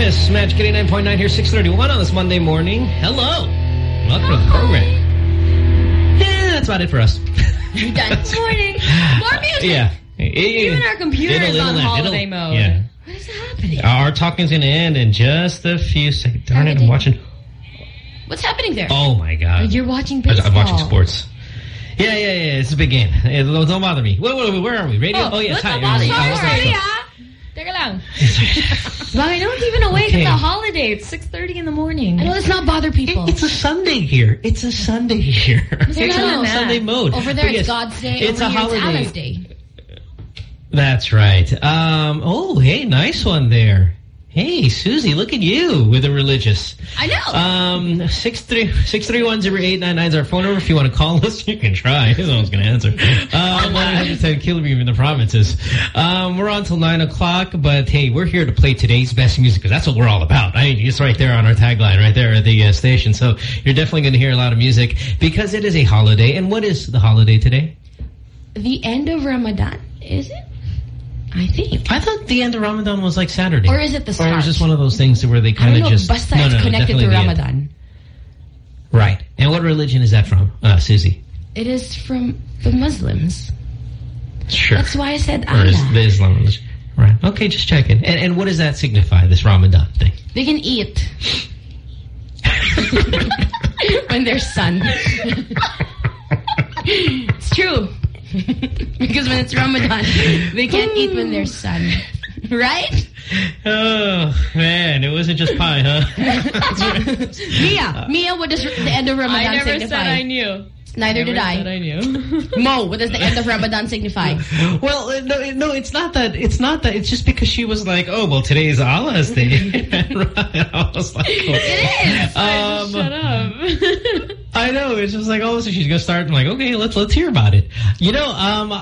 Yes, Magic 89.9 here, 6:31 on this Monday morning. Hello. Welcome to the program. Yeah, that's about it for us. You're done. Good morning. More music. Yeah. Even our computer is on holiday mode. Yeah. What is happening? Our talking's going to end in just a few seconds. Darn it, I'm watching. What's happening there? Oh, my God. You're watching baseball. I'm watching sports. Yeah. It's a big game. Don't bother me. Where are we? Radio? Oh yes. Hi. Sorry. Teka lang. Why don't even awake at the holiday? It's 6:30 in the morning. I know, let's not bother people. It's a Sunday here. It's a Sunday here. It's on Sunday mode. Over there, it's God's Day. It's over a holiday. It's Allah's Day. That's right. Oh, hey, nice one there. Hey, Susie, look at you with a religious. I know. 631-0899 is our phone number. If you want to call us, you can try. No one's going to answer. 1-800-10 in the provinces. We're on till 9 o'clock, but hey, we're here to play today's best music because that's what we're all about. I mean, it's right there on our tagline, right there at the station. So you're definitely going to hear a lot of music because it is a holiday. And what is the holiday today? The end of Ramadan, is it? I think. I thought the end of Ramadan was like Saturday. Or is it the start? Or is this one of those things where they kind of just... Basta it's connected to Ramadan. Right. And what religion is that from, Susie? It is from the Muslims. Sure. That's why I said Allah. Or is the Islam religion. Right. Okay, just checking. And what does that signify, this Ramadan thing? They can eat. When there's sun. It's true. Because when it's Ramadan, they can't eat when there's sun. Right? Oh, man. It wasn't just pie, huh? Mia, what does the end of Ramadan signify? I never said I knew. Neither did I. Said I knew. Mo, what does the end of Ramadan signify? Well, no, it's not that. It's not that. It's just because she was like, oh, well, today is Allah's Day. I was like, oh. It is. Shut up. I know. It's just like, oh, so she's gonna start. I'm like, okay, let's hear about it. You know,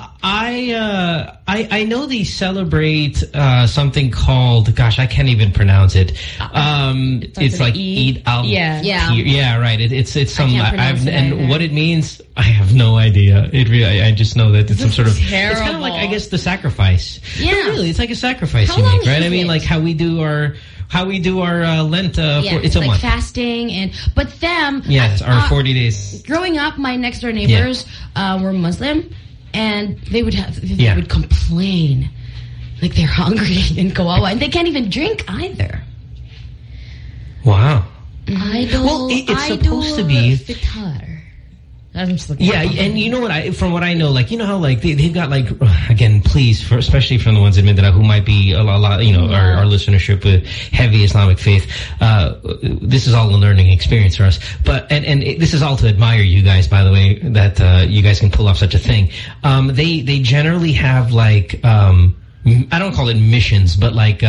I know they celebrate something called, gosh, I can't even pronounce it. It's like Eid al. Yeah, right. It's some. And what it means, I have no idea. I just know that it's some sort of. Terrible. It's kind of like, I guess, the sacrifice. Yeah, but really, it's like a sacrifice you make, right? I mean, like how we do our Lent. It's a like month. Fasting but them. Yes, our 40 days. Growing up, my next door neighbors were Muslim, and they would complain like they're hungry in Kawawa, and they can't even drink either. Wow. It's supposed to be Fitar. Yeah, and you know what? From what I know, like, you know how like they've got like, again, please, especially from the ones in Mindanao who might be a lot, you know, our listenership with heavy Islamic faith. This is all a learning experience for us. But and this is all to admire you guys, by the way, that you guys can pull off such a thing. They generally have like I don't call it missions, but like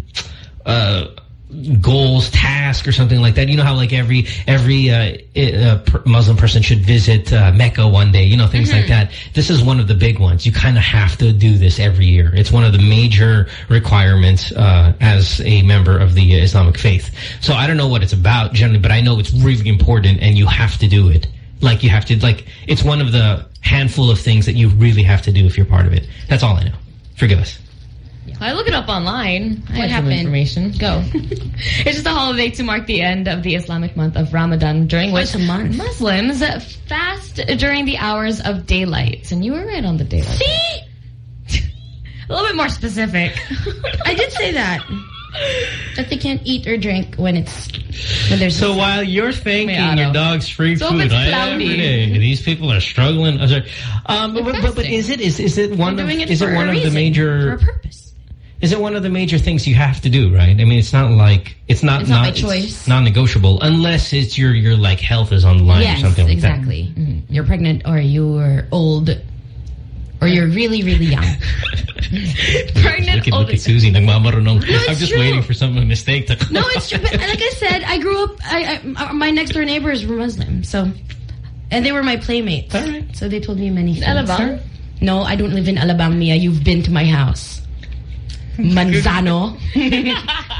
goals, task, or something like that. You know how like every Muslim person should visit Mecca one day, you know, things like that. This is one of the big ones. You kind of have to do this every year. It's one of the major requirements as a member of the Islamic faith. So I don't know what it's about generally, but I know it's really important and you have to do it. Like you have to, like, it's one of the handful of things that you really have to do if you're part of it. That's all I know. Forgive us. I look it up online. What happened? Information. Go. It's just a holiday to mark the end of the Islamic month of Ramadan, during which Muslims fast during the hours of daylight. And you were right on the daylight. See? A little bit more specific. I did say that. That they can't eat or drink when there's. So while you're thanking your dog's free food every day, these people are struggling. But is it one of the major? For a purpose. Is it one of the major things you have to do, right? I mean, it's not like it's not by choice. It's non-negotiable unless it's your like health is on the line or something like that. Yes, exactly. You're pregnant or you're old or you're really, really young. Pregnant, look at Susie. Nagmamarunong. I'm just true. waiting for some mistake to come. No, it's true. But like I said, I grew up. My next door neighbors were Muslim, so and they were my playmates. All right. So they told me many things. Alabang? No, I don't live in Alabang, Mia. You've been to my house. Manzano.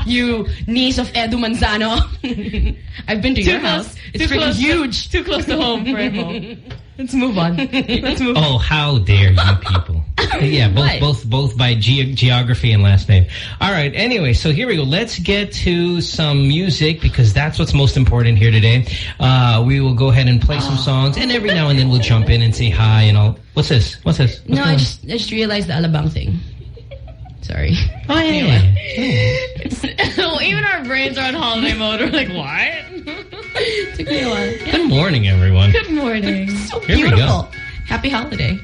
You niece of Edu Manzano. I've been to your house. It's freaking huge. Too close to home for him. Let's move on. Let's move on. Oh, how dare you people. Yeah, both by geography and last name. All right, anyway, so here we go. Let's get to some music because that's what's most important here today. We will go ahead and play some songs, and every now and then we'll jump in and say hi and all. What's this? What's no, I just realized the Alabang thing. Sorry. Oh, yeah. Even our brains are on holiday mode. We're like, what? Took me a while. Yeah. Good morning, everyone. Good morning. So beautiful. Here we go. Happy holiday.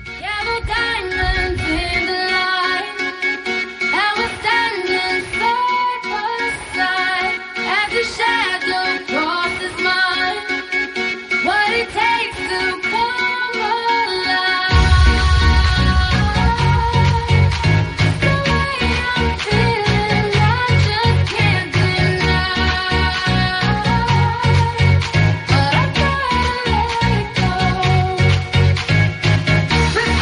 We're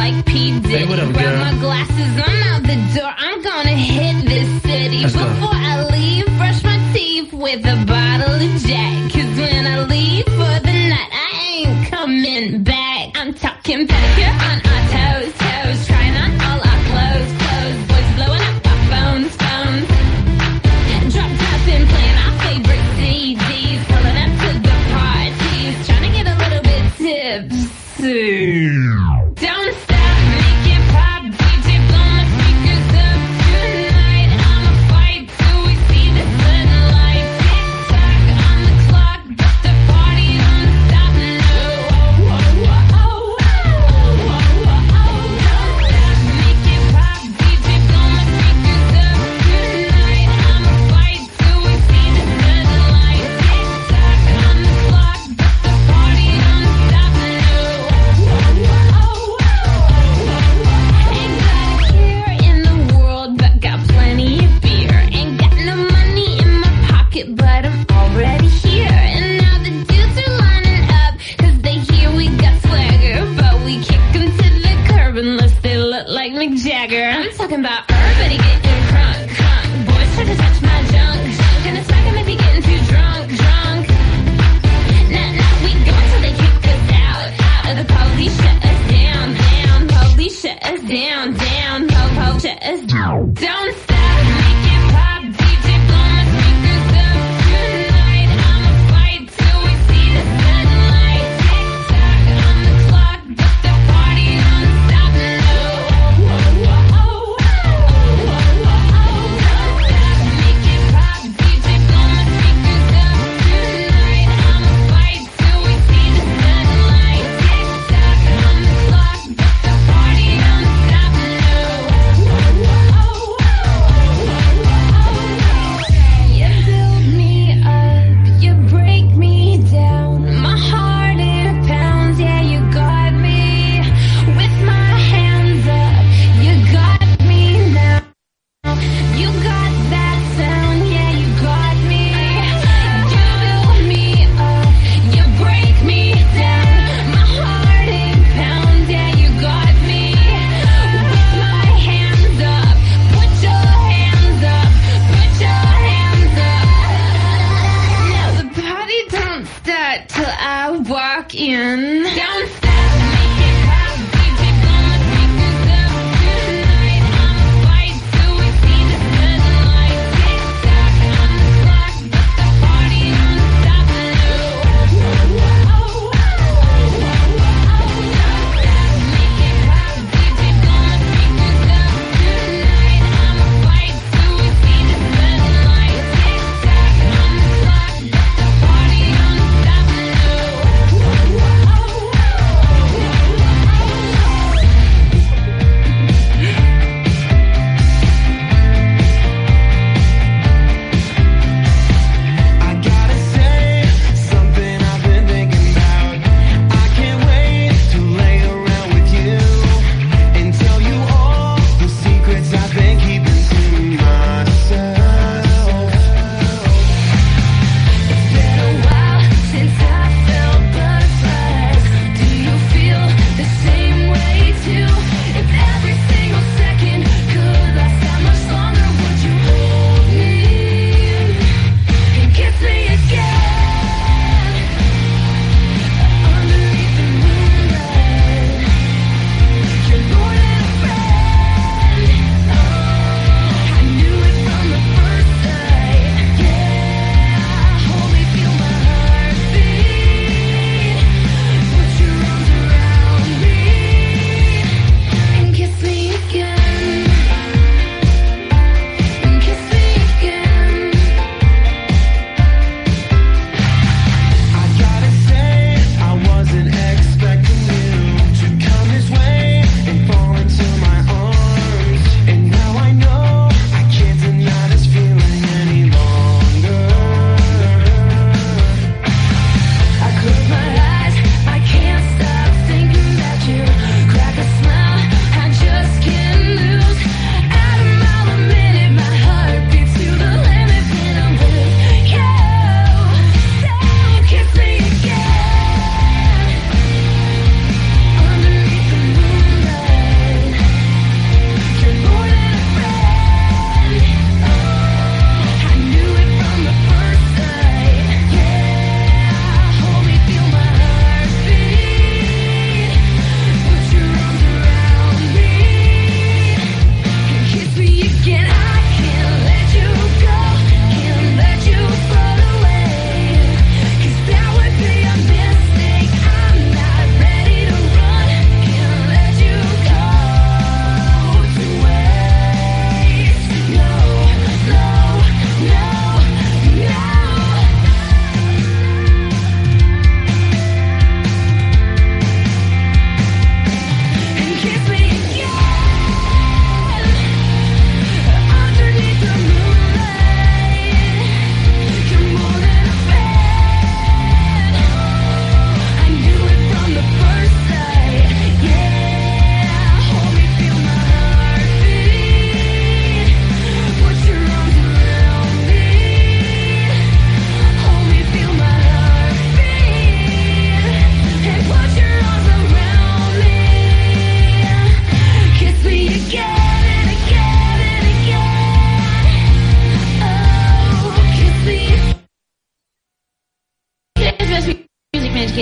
like P. Diddy. Grab my glasses, I'm out the door. I'm gonna hit this city. Before I leave, brush my teeth with a bottle of Jack. Cause when I leave for the night, I ain't coming back. I'm talking pedicure on our toes, toes. Trying on all our clothes, clothes. Boys blowing up our phones, phones. Drop tops and playing our favorite CDs. Pulling up to the parties. Trying to get a little bit tipsy. Don't stop, make it pop. DJ, blow my speakers up tonight. I'ma fight till we see the sunlight. Tick tock on the clock, but the party don't stop. No, make it pop. DJ, blow my speakers up tonight. I'ma fight till we see the sunlight. Tick tock on the clock, but the party don't stop. No. Ain't got a care in the world, but got plenty of beer. Ain't got no money in my pocket, but I'm already here. And now the dudes are lining up, cause they hear we got swagger. But we kick them to the curb unless they look like Mick Jagger. I'm talking about everybody getting crunk, crunk. Boys try to touch my junk, junk. Gonna smack 'em if you getting too drunk, drunk. Nah, we go until they kick us out, out. Or the police shut us down, down. Police shut us down, down. Po, shut us down. Don't stop, make it pop. DJ, blow my speakers up tonight. I'ma fight till we see the sunlight. Tick tock on the clock, but the party don't stop. No. Don't stop, make it pop. DJ, blow my speakers up tonight. I'ma fight till we see the sunlight. Tick tock on the clock, but the party don't stop. No.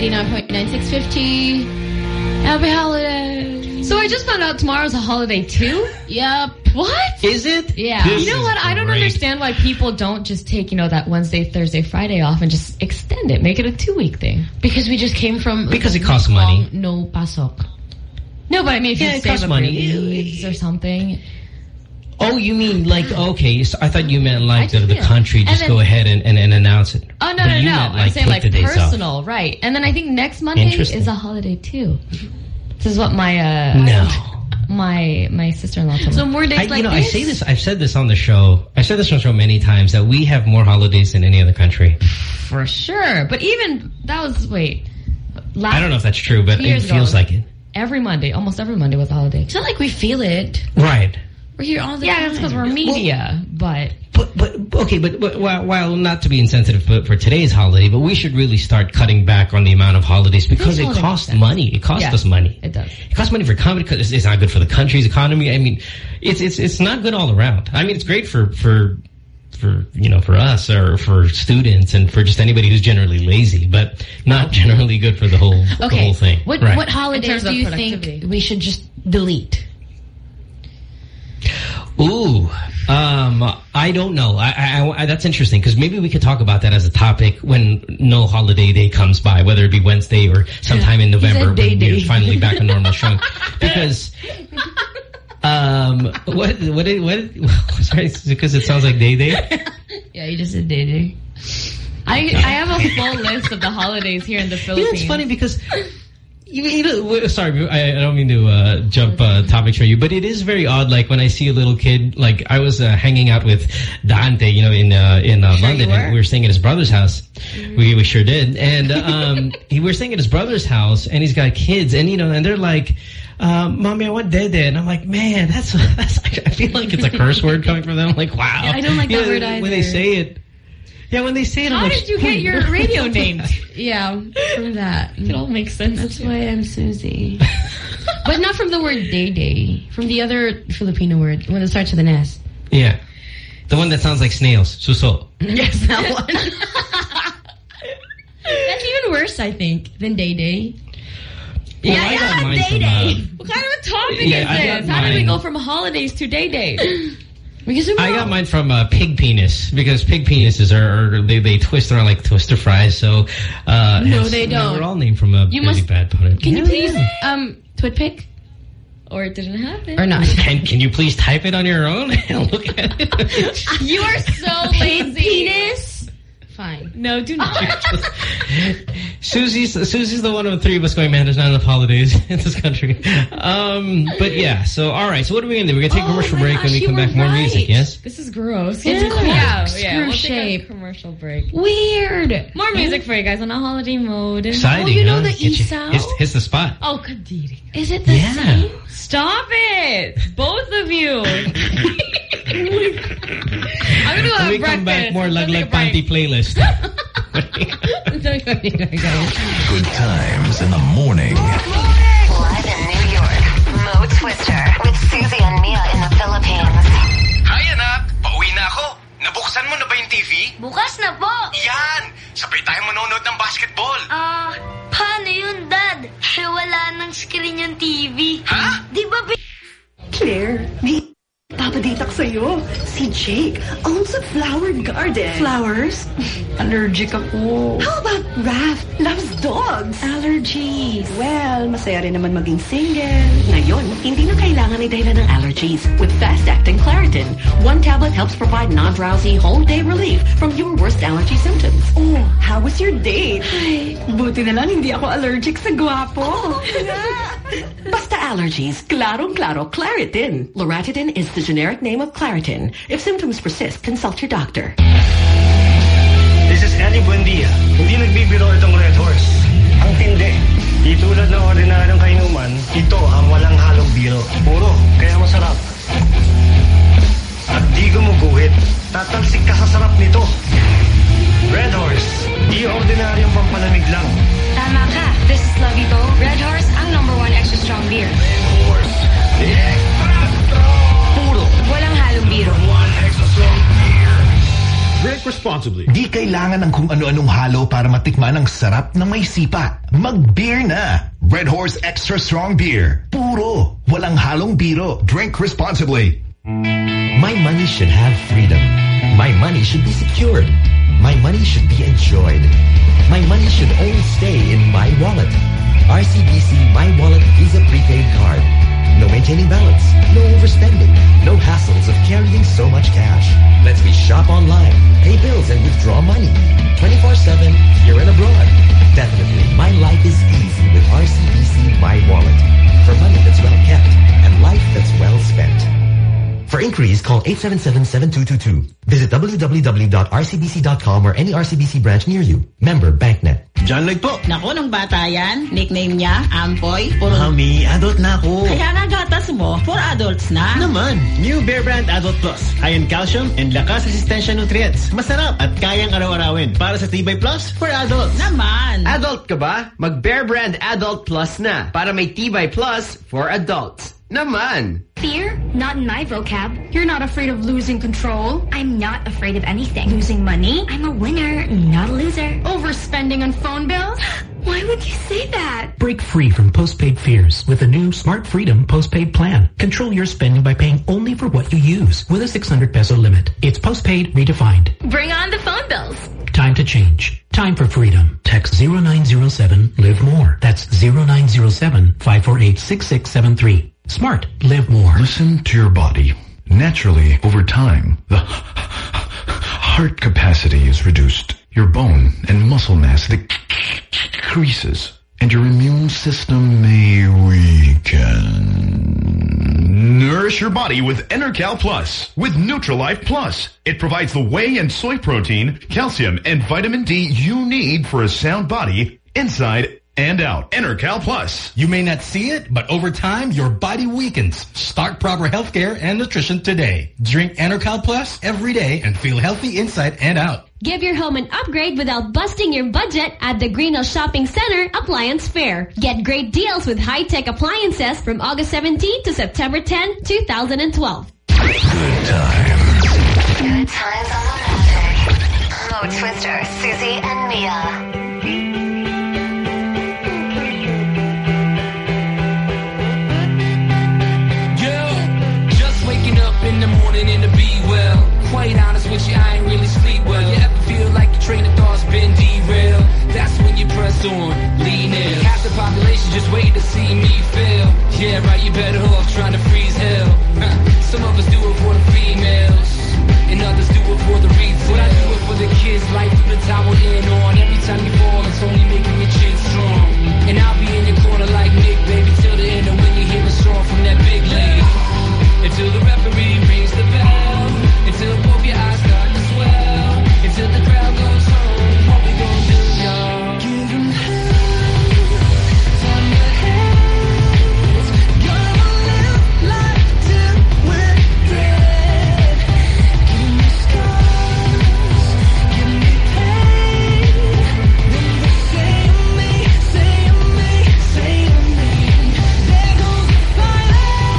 89.9, 650. Happy holidays. So I just found out tomorrow's a holiday too? Yep. What? Is it? Yeah. This You know what? I don't understand why people don't just take, that Wednesday, Thursday, Friday off and just extend it. Make it a 2-week thing. Because we just came from... Because it costs money. No pasok. No, but I mean, if you it save costs up money. your leaves or something. Oh, you mean like, okay, so I thought you meant like the yeah. country just go ahead and announce it. Oh, no, But no, you no. meant, I'm saying like take the days off. personal, right. And then I think next Monday is a holiday too. This is what my my sister-in-law told me. So more days like this? I've said this on the show. I've said this on the show many times that we have more holidays than any other country. For sure. But even, that was, I don't know if that's true, but it feels like it. Every Monday, almost every Monday was a holiday. It's not like we feel it. Right. We're here all the time. Yeah, that's because we're media, but while not to be insensitive for today's holiday, but we should really start cutting back on the amount of holidays because it costs money. It costs us money. It does. It costs money for comedy because it's not good for the country's economy. I mean, it's not good all around. I mean, it's great for us or for students and for just anybody who's generally lazy, but not generally good for the whole thing. What holidays do you think we should just delete? Ooh, I don't know. I that's interesting because maybe we could talk about that as a topic when no holiday day comes by, whether it be Wednesday or sometime in November when we're finally back on normal show. Because, sorry, because it sounds like day. Yeah, you just said day. I have a full list of the holidays here in the Philippines. It's funny because. Sorry, I don't mean to jump topics for you, but it is very odd. Like when I see a little kid, like I was hanging out with Dante, in London, and we were staying at his brother's house. We sure did, and we were staying at his brother's house, and he's got kids, and and they're like, "Mommy, I want dede," and I'm like, "Man, that's I feel like it's a curse word coming from them." I'm like, wow, yeah, I don't like that word either. When they say it. Yeah, when they say it, How did you get your radio named? Yeah, from that. It all makes sense. That's why I'm Susie. But not from the word day. From the other Filipino word, when it starts with an S. Yeah. The one that sounds like snails. Suso. Yes, that one. That's even worse, I think, than day. Yeah, I got mine from, what kind of a topic is this? How did we go from holidays to day? I got mine from pig penis because pig penises they twist around like Twister fries. So no, they don't. They're all named from a really bad pun. Can you please twit pic? Or it didn't happen. Or not. Can you please type it on your own and look at it? You are so lazy. Penis. Fine. No, do not. Susie's the one of the three of us going, man, there's not enough holidays in this country. But yeah, so all right. So what are we going to do? We're going to take a commercial break. When we come back, more music, yes? This is gross. It's we'll take a commercial break. Weird. More music for you guys on a holiday mode. Exciting, you know the e-sound? Hits the spot. Oh, kadiri. Is it the same? Stop it! Both of you. I'm going to go have when we come back, more Laglag Panty playlist. Good times in the morning. Live in New York, Mo Twister with Susie and Mia in the Philippines. Hi, anak. Pauwi na ako. Nabuksan mo na ba yung TV? Bukas na po. Yan! Sabay tayo manonood ng basketball. Paano yun, Dad? Wala nang screen yung TV. Ha? Di ba Claire, papaditak sa'yo. Si Jake owns a flower garden. Flowers? Allergic ako. How about Raph loves dogs? Allergies. Well, masaya rin naman maging single. Ngayon, hindi na kailangan ni Dayla ng allergies. With fast-acting Claritin, one tablet helps provide non-drowsy whole-day relief from your worst allergy symptoms. Oh, how was your date? Ay, buti na lang hindi ako allergic sa guwapo. Basta allergies, klarong-klaro Claritin. Loratadine is the generic name of Claritin. If symptoms persist, consult your doctor. This is Eddie Buendia. Hindi nagbibiro itong Red Horse. Ang tindi. Di tulad ng ordinaryong kainuman, ito ang walang halong biro. Puro, kaya masarap. At di gumuguhit. Tatalsik ka sa sarap nito. Red Horse. Di ordinaryong pampalamig lang. Tama ka. This is Lavito. Red Horse, ang #1 extra strong beer. Red Horse. Extra strong. Puro. Walang halong biro. One extra strong beer. Drink responsibly. responsibly. Di kailangan ng kung ano-anong halo para matikman ang sarap na may sipa. Mag-beer na! Red Horse Extra Strong Beer. Puro. Walang halong biro. Drink responsibly. My money should have freedom. My money should be secured. My money should be enjoyed. My money should only stay in my wallet. RCBC My Wallet Visa Prepaid Card. No maintaining balance, no overspending, no hassles of carrying so much cash. Lets me shop online, pay bills and withdraw money. 24/7, here and abroad. Definitely, my life is easy with RCBC My Wallet. For money that's well kept and life that's well spent. For inquiries, call 877-7222. Visit www.rcbc.com or any RCBC branch near you. Member BankNet. John Lloyd po. Naku, nung bata yan, nickname niya, Ampoy. Mami, adult na ako. Kaya nga gatas mo, for adults na. Naman, new Bear Brand Adult Plus. High in calcium and lakas resistensya nutrients. Masarap at kayang araw-arawin. Para sa Tibay Plus for adults. Naman. Adult ka ba? Mag Bear Brand Adult Plus na. Para may Tibay Plus for adults. Naman. Fear? Not in my vocab. You're not afraid of losing control. I'm not afraid of anything. Losing money? I'm a winner, not a loser. Overspending on phone bills? Why would you say that? Break free from postpaid fears with the new Smart Freedom postpaid plan. Control your spending by paying only for what you use with a 600 peso limit. It's postpaid redefined. Bring on the phone bills. Time to change. Time for freedom. Text 0907 Live More. That's 0907 548 6673. Smart. Live more. Listen to your body. Naturally, over time, the heart capacity is reduced. Your bone and muscle mass decreases, and your immune system may weaken. Nourish your body with Enercal Plus with Nutrilife Plus. It provides the whey and soy protein, calcium, and vitamin D you need for a sound body inside and out. Enercal Plus. You may not see it, but over time, your body weakens. Start proper healthcare and nutrition today. Drink Enercal Plus every day and feel healthy inside and out. Give your home an upgrade without busting your budget at the Greenhill Shopping Center Appliance Fair. Get great deals with high-tech appliances from August 17 to September 10, 2012. Good times. Good times on the magic. Mo Twister, Susie and Mia. In the morning in the be well. Quite honest with you, I ain't really sleep well. You ever feel like your train of thought's been derailed? That's when you press on, lean in. Half the population just wait to see me fail. Yeah, right, you better off trying to freeze hell. Some of us do it for the females, and others do it for the reasons. But I do it for the kids, life through the tower in on. Every time you fall, it's only making your chin strong. And I'll be in your corner like Nick, baby, till the end of when you hear a song from that big league. Until the referee rings the bell, until both your eyes start to swell, until the crowd goes home, what we gonna do, y'all? Give them hell, turn your heads, gonna live life till we're dead. Give me scars, give me pain, then they say to me, say to me, say to me, there goes the fire.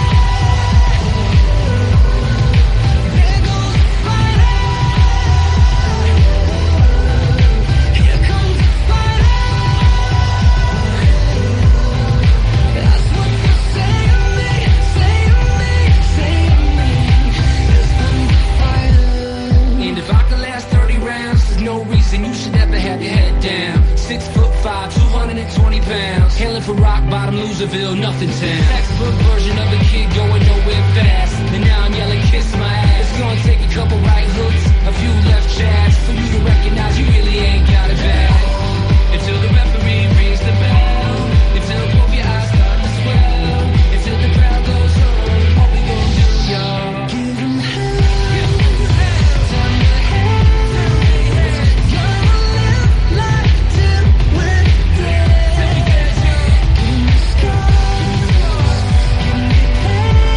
You should never have your head down. 6'5", 220 pounds. Hailing from rock bottom, Loserville, nothing town. Textbook version of a kid going nowhere fast. And now I'm yelling, kiss my ass. It's gonna take a couple right hooks, a few left jabs, for you to recognize you really ain't got it bad. Until the referee rings the bell, until both your eyes start to swell, until the crowd goes home, what we gonna do, y'all? Give them hell. Turn your head. Give me scars, give me pain.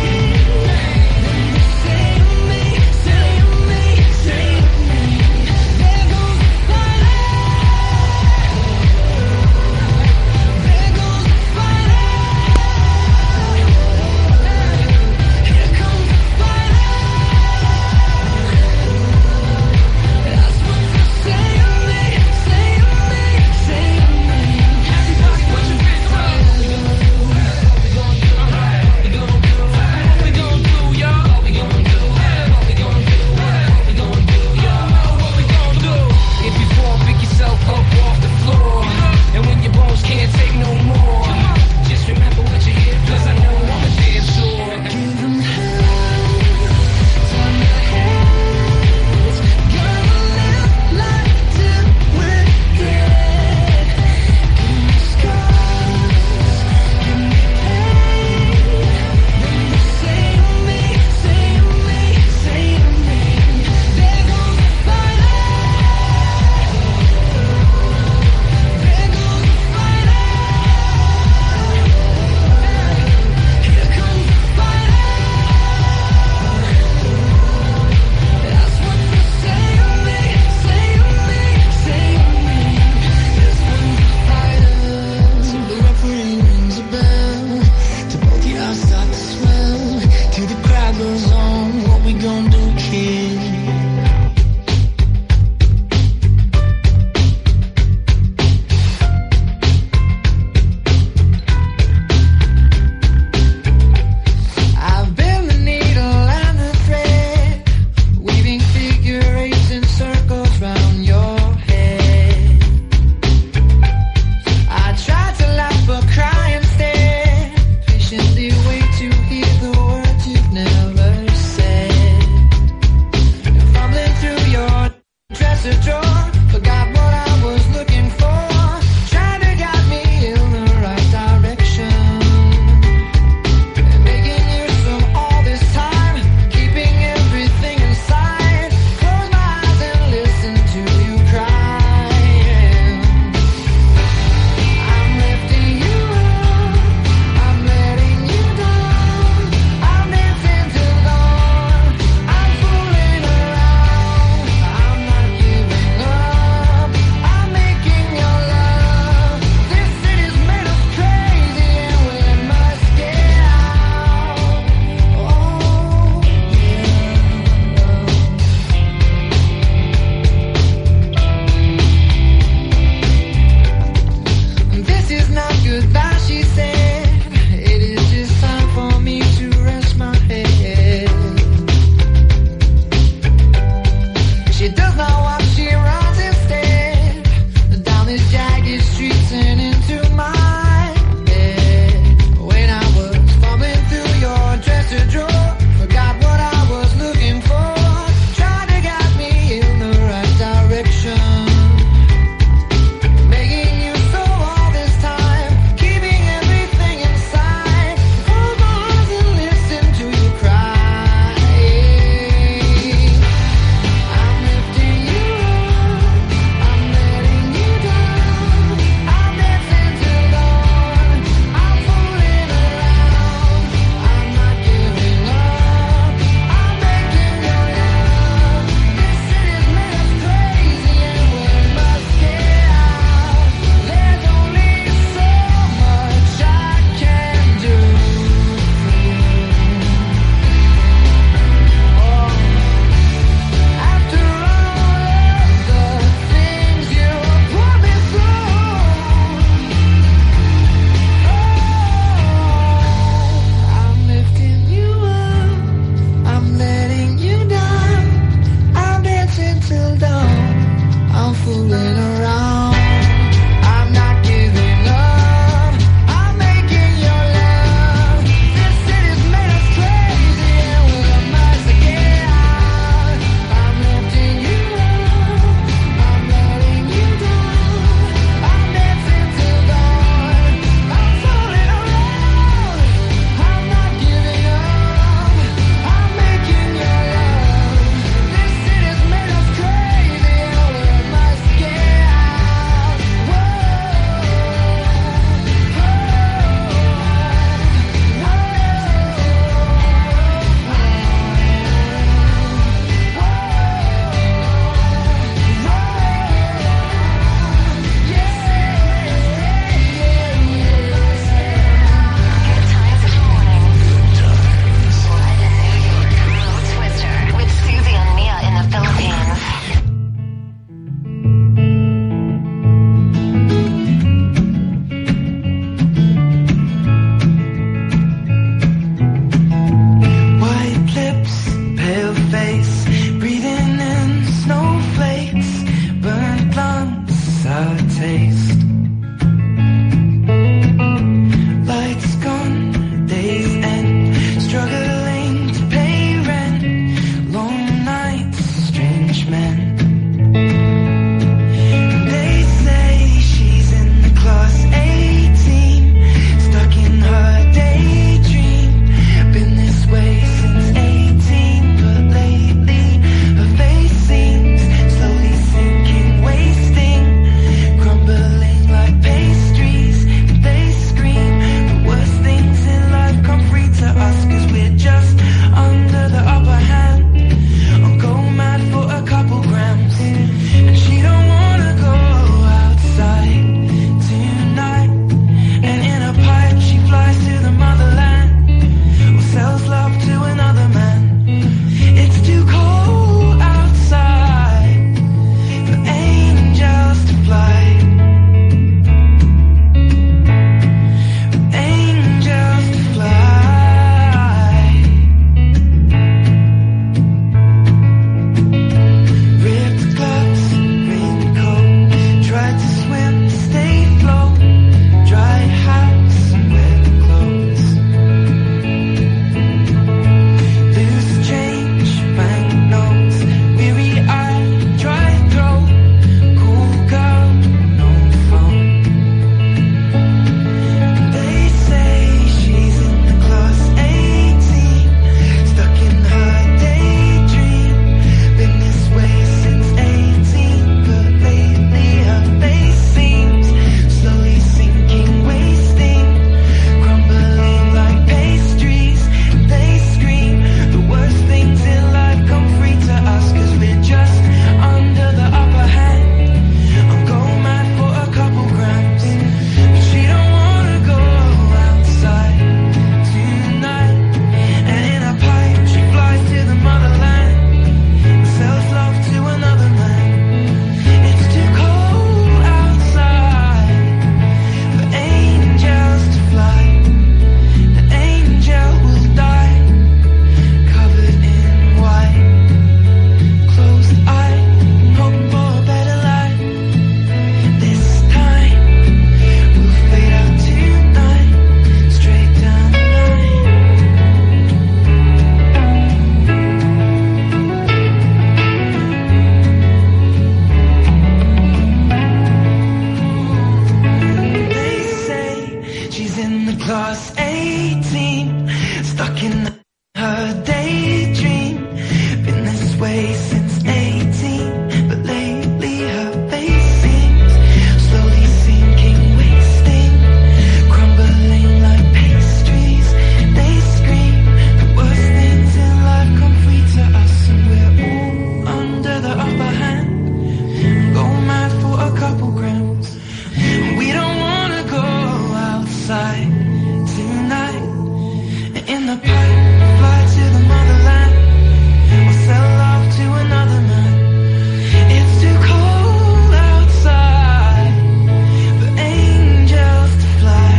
a daydream. Been this way since 18, but lately her face seems slowly sinking, wasting, crumbling like pastries. They scream the worst things in life come free to us, and we're all under the upper hand. Go mad for a couple grams. We don't wanna go outside tonight. In the pipe, fly to the motherland, or sell off to another man. It's too cold outside for angels to fly.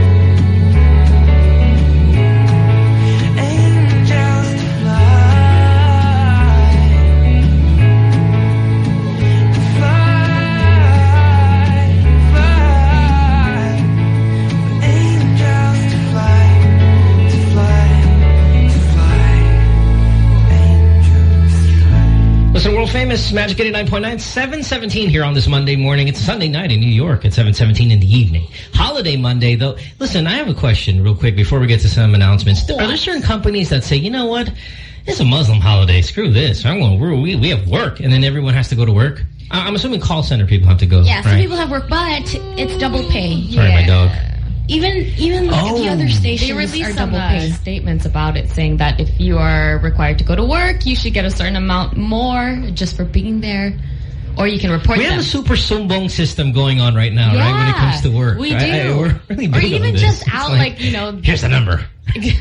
Angels to fly. Fly, fly. For angels to fly. Listen, world famous Magic 89.9, 7:17 here on this Monday morning. It's a Sunday night in New York at 7:17 in the evening. Holiday Monday, though. Listen, I have a question real quick before we get to some announcements. Are there certain companies that say, you know what? It's a Muslim holiday. Screw this. We have work, and then everyone has to go to work? I'm assuming call center people have to go. Yeah, some right? people have work, but it's double pay. Sorry, my dog. Even the other stations they released are some double pay. statements about it, saying that if you are required to go to work, you should get a certain amount more just for being there, or you can report We them. have a super sumbong system going on right now, right? When it comes to work. We do. We're really big or even on this. just It's out, you know. Here's the number. Can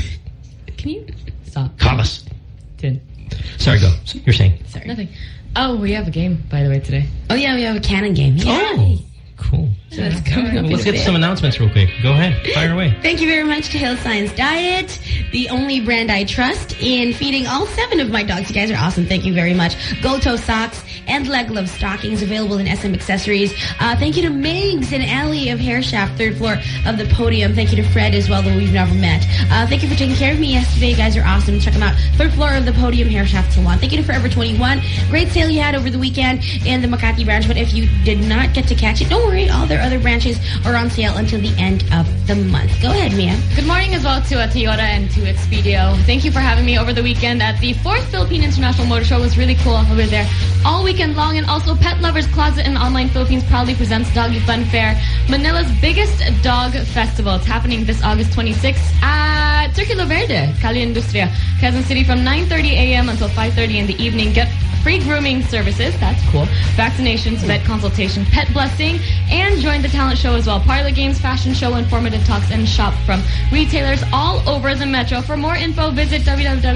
you stop? Call us. 10. Sorry, go. You're saying? Sorry. Nothing. Oh, we have a game, by the way, today. Oh, yeah, we have a canon game. Yay. Oh, cool. So that's coming up. Let's get to some announcements real quick. Go ahead. Fire away. Thank you very much to Hill Science Diet, the only brand I trust in feeding all 7 of my dogs. You guys are awesome. Thank you very much. Goto Socks and Leg Love Stockings available in SM Accessories. Thank you to Migs and Ellie of Hair Shaft, 3rd floor of the Podium. Thank you to Fred as well, though we've never met. Thank you for taking care of me yesterday. You guys are awesome. Check them out. 3rd floor of the Podium Hair Shaft Salon. Thank you to Forever 21. Great sale you had over the weekend in the Makati branch, but if you did not get to catch it, don't worry. All their other branches are on sale until the end of the month. Go ahead, Mia. Good morning as well to Toyota and to Expedio. Thank you for having me over the weekend at the 4th Philippine International Motor Show. It was really cool. I was there all weekend long. And also Pet Lovers Closet in Online Philippines proudly presents Doggy Fun Fair, Manila's biggest dog festival. It's happening this August 26th at Circulo Verde, Calle Industria, Quezon City from 9:30 a.m. until 5:30 in the evening. Get free grooming services, that's cool, vaccinations, vet consultation, pet blessing, and join the talent show as well. Parlor games, fashion show, informative talks, and shop from retailers all over the metro. For more info, visit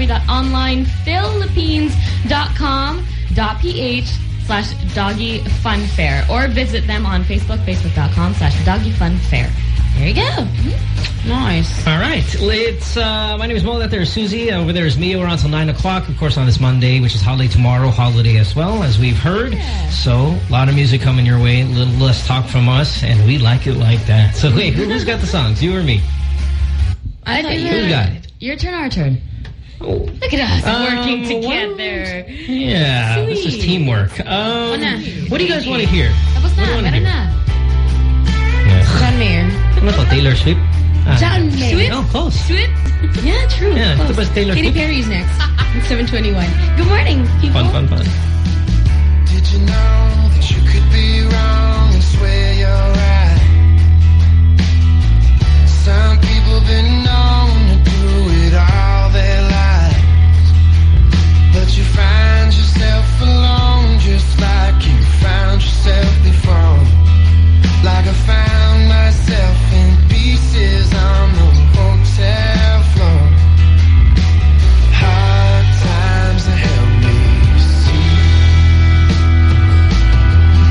www.onlinephilippines.com.ph/Doggy Fun Fair, or visit them on Facebook, facebook.com/Doggy Fun Fair. There you go. Nice. All right. It's my name is Mo. That there's Susie. Over there is Mia. We're on until 9 o'clock, of course, on this Monday, which is holiday tomorrow, holiday as well, as we've heard. Yeah. So, a lot of music coming your way, a little less talk from us, and we like it like that. So, wait, who's got the songs? You or me? I thought you. Who's got it? Your turn, our turn. Oh. Look at us working together. Yeah, Sweet. this is teamwork. What do you guys want to hear? Tapos na, meron na. John Mayer. Ano to, Taylor Swift? John Mayer. Oh, close. Swift? Yeah, true. Yeah, close. it was Taylor Katy Swift. Perry's next. 7:21. Good morning, people. Fun. Did you know that you could be wrong and swear you're right? Some people been known to do it all their lives, but you find yourself alone just like you found yourself before. Like I found myself in pieces on the hotel floor. Hard times that help me see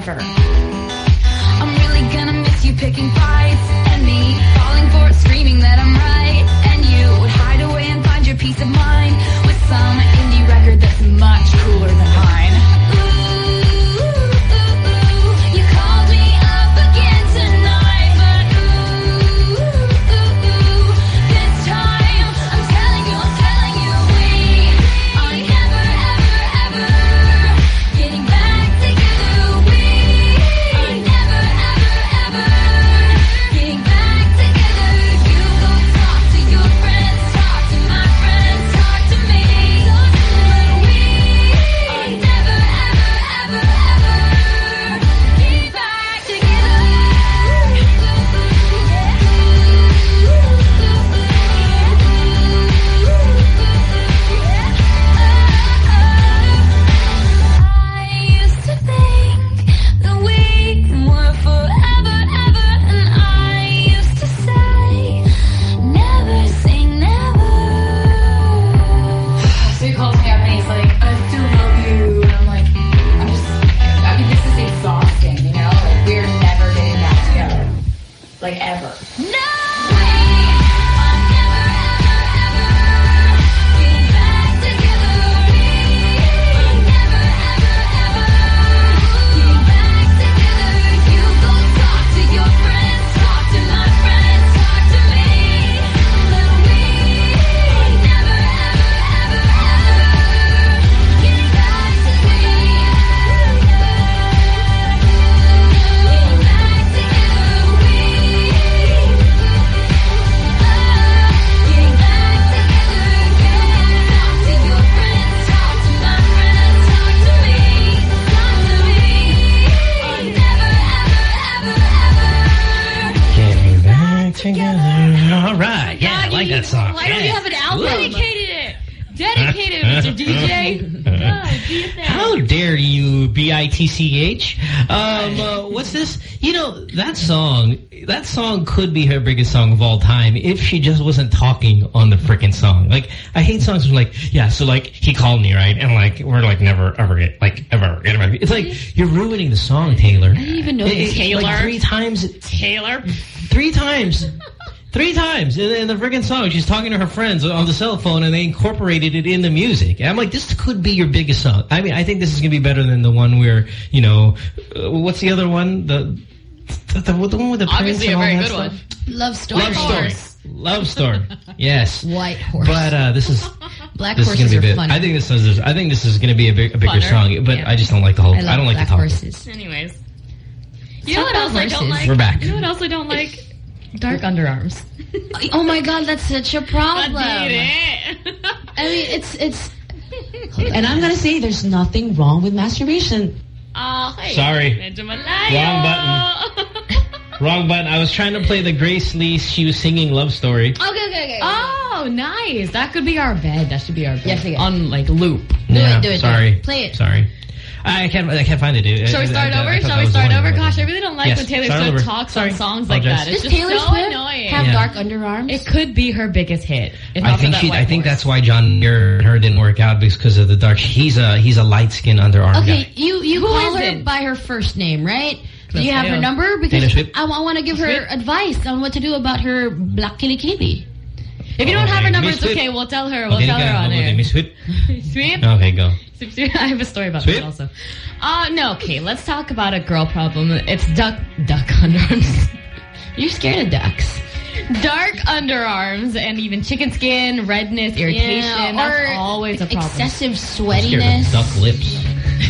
ever. I'm really gonna miss you picking fights and me falling for it, screaming that I'm right. And you would hide away and find your peace of mind with some indie record that's much cooler than mine. You called me up again tonight, but this time I'm telling you, we are never, ever, ever getting back together. We are never, ever, ever getting back together. You go talk to your friends, talk to my friends, talk to me. But we are never, ever, ever, ever getting back together. I used to think that we were forever, ever, and I used to say, never say never. So he calls me up and he's like, I still love you. And I'm like, this is exhausting, you know? Like, we're never getting back together. Like, ever. No! We are never, ever, ever getting back together. We are never, ever, ever getting back together. You go talk to your friends, talk to my friends, talk to me. But we are never, ever, ever, ever getting back together. Getting back together. We getting back together. You talk to your friends, talk to my friends, talk to me. Talk to me. Are never, ever, ever, ever Getting back together. All right. Yeah, I like that song. Why don't you have an album? Dedicated it. Dedicated, Mr. DJ. God, do your thing. How dare you, B-I-T-C-H? What's this? You know, that song could be her biggest song of all time if she just wasn't talking on the frickin' song. Like, I hate songs where like, yeah, so like, he called me, right? And like, we're like, never, ever get, like, ever get married. It's like, you're ruining the song, Taylor. I didn't even know Taylor. Like 3 times. Taylor. 3 times. 3 times in the friggin' song. She's talking to her friends on the cell phone and they incorporated it in the music. And I'm like, this could be your biggest song. I mean, I think this is going to be better than the one where, you know, what's the other one? The one with the Obviously prince and a very all that good stuff? one. Love Story. Love Story. Yes. White Horse. But this is Black this is horses gonna be are big. funny. I think this is going to be a bigger Funner. song, but Yeah. I just don't like the whole. I don't like Black the talk. Horses. Anyways. You know what else I don't horses. like? We're back. You know what else I don't like? Dark underarms. Oh my God, that's such a problem. I mean, it's. And I'm going to say there's nothing wrong with masturbation. Hey. Sorry. Medyo malayo. Wrong button. Wrong button. I was trying to play the Grace Lee. She was singing Love Story. Okay. Oh, nice. That could be our bed. That should be our bed. Yes, yeah. On like loop. Do it. Sorry. Play it. Sorry. I can't find it, dude. Shall we start over? Shall we start over? Gosh, I really don't like Yes, when Taylor start Swift over. talks Sorry. on songs like that. It's Does just Taylor so Swift annoying. have dark underarms? It could be her biggest hit. If I not think for that I think White that's why John Mayer and her didn't work out because of the dark. He's a light skinned underarm Okay, guy. you Who call her isn't? by her first name, right? Do you have her Taylor. number? Because Taylor Swift. I want to give her advice on what to do about her black kilikili. If you don't have her number, Miss it's Swift. okay. We'll tell her. We'll tell her on air. Miss Swift. Sweep? Okay, go. I have a story about Sweep? that also. No, okay. Let's talk about a girl problem. It's duck underarms. You're scared of ducks. Dark underarms and even chicken skin, redness, irritation. Yeah, that's or always a problem. excessive I'm scared sweatiness. of duck lips.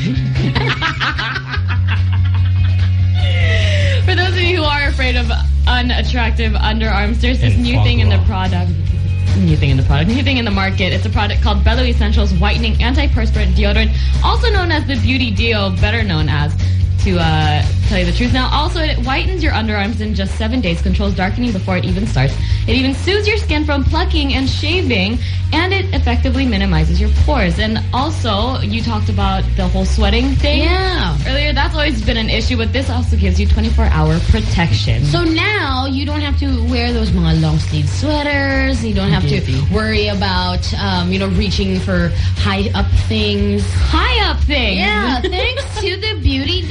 For those of you who are afraid of unattractive underarms, there's this And new thing in the foie gras. product. New thing in the market. It's a product called Bello Essentials Whitening Antiperspirant Deodorant, also known as the Beauty Deo, better known as, to tell you the truth. Now, also, it whitens your underarms in just 7 days, controls darkening before it even starts. It even soothes your skin from plucking and shaving, and it effectively minimizes your pores. And also, you talked about the whole sweating thing earlier. That's always been an issue, but this also gives you 24-hour protection. So now you don't have to wear those mga long sleeve sweaters. You don't have to worry about reaching for high up things. High up things. Yeah, thanks to the Beauty Deo.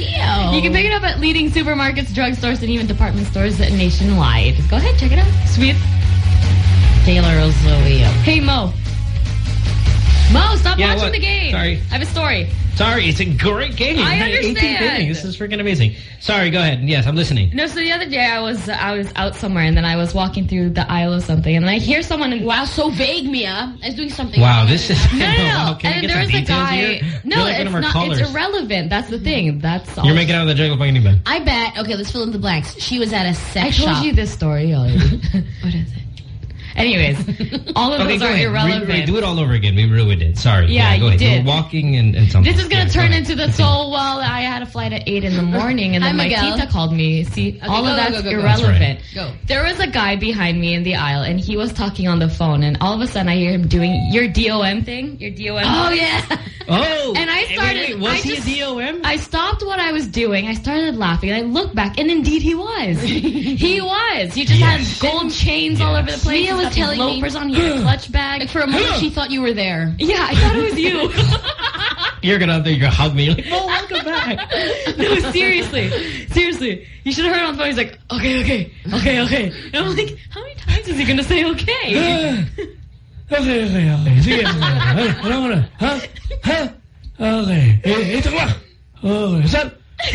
You can pick it up at leading supermarkets, drugstores, and even department stores nationwide. Go ahead, check it out. Sweet. Taylor Zoe. Hey, Mo. Mo, stop watching what? the game. Sorry. I have a story. Sorry, it's a great game. I understand. 18th inning. This is freaking amazing. Sorry, go ahead. Yes, I'm listening. No, so the other day I was out somewhere and then I was walking through the aisle of something and I hear someone. Wow, so vague, Mia. I was doing something. Wow, this is No. Wow, can and there was a guy. No, like it's not. It's irrelevant. That's the thing. That's all. You're making out of the jungle fucking anybody. I bet. Okay, let's fill in the blanks. She was at a sex shop. I told you this story already. What is it? Anyways, all of those are irrelevant. Do it all over again. We ruined it. Sorry. Yeah, go you ahead. did. You were walking and something. This is going to turn into the soul. Well, I had a flight at 8 in the morning, and then my tita called me. See, all of that's irrelevant. That's right. There was a guy behind me in the aisle, and he was talking on the phone, and all of a sudden I hear him doing your DOM thing. Your DOM. Oh, thing. yeah. Oh. And I started. Was he a DOM? I stopped what I was doing. I started laughing, and I looked back, and indeed he was. He was. He just had gold chains all over the place. Mia was telling me. On. He had a clutch bag. Like for a moment, she thought you were there. Yeah, I thought it was you. You're gonna hug me. You're like, oh, welcome back. No, seriously. You should have heard on the phone. He's like, okay. And I'm like, how many times is he gonna say okay? Okay. Sige. Ano mo na? Ha? Okay. Ito ka. Okay. Saan?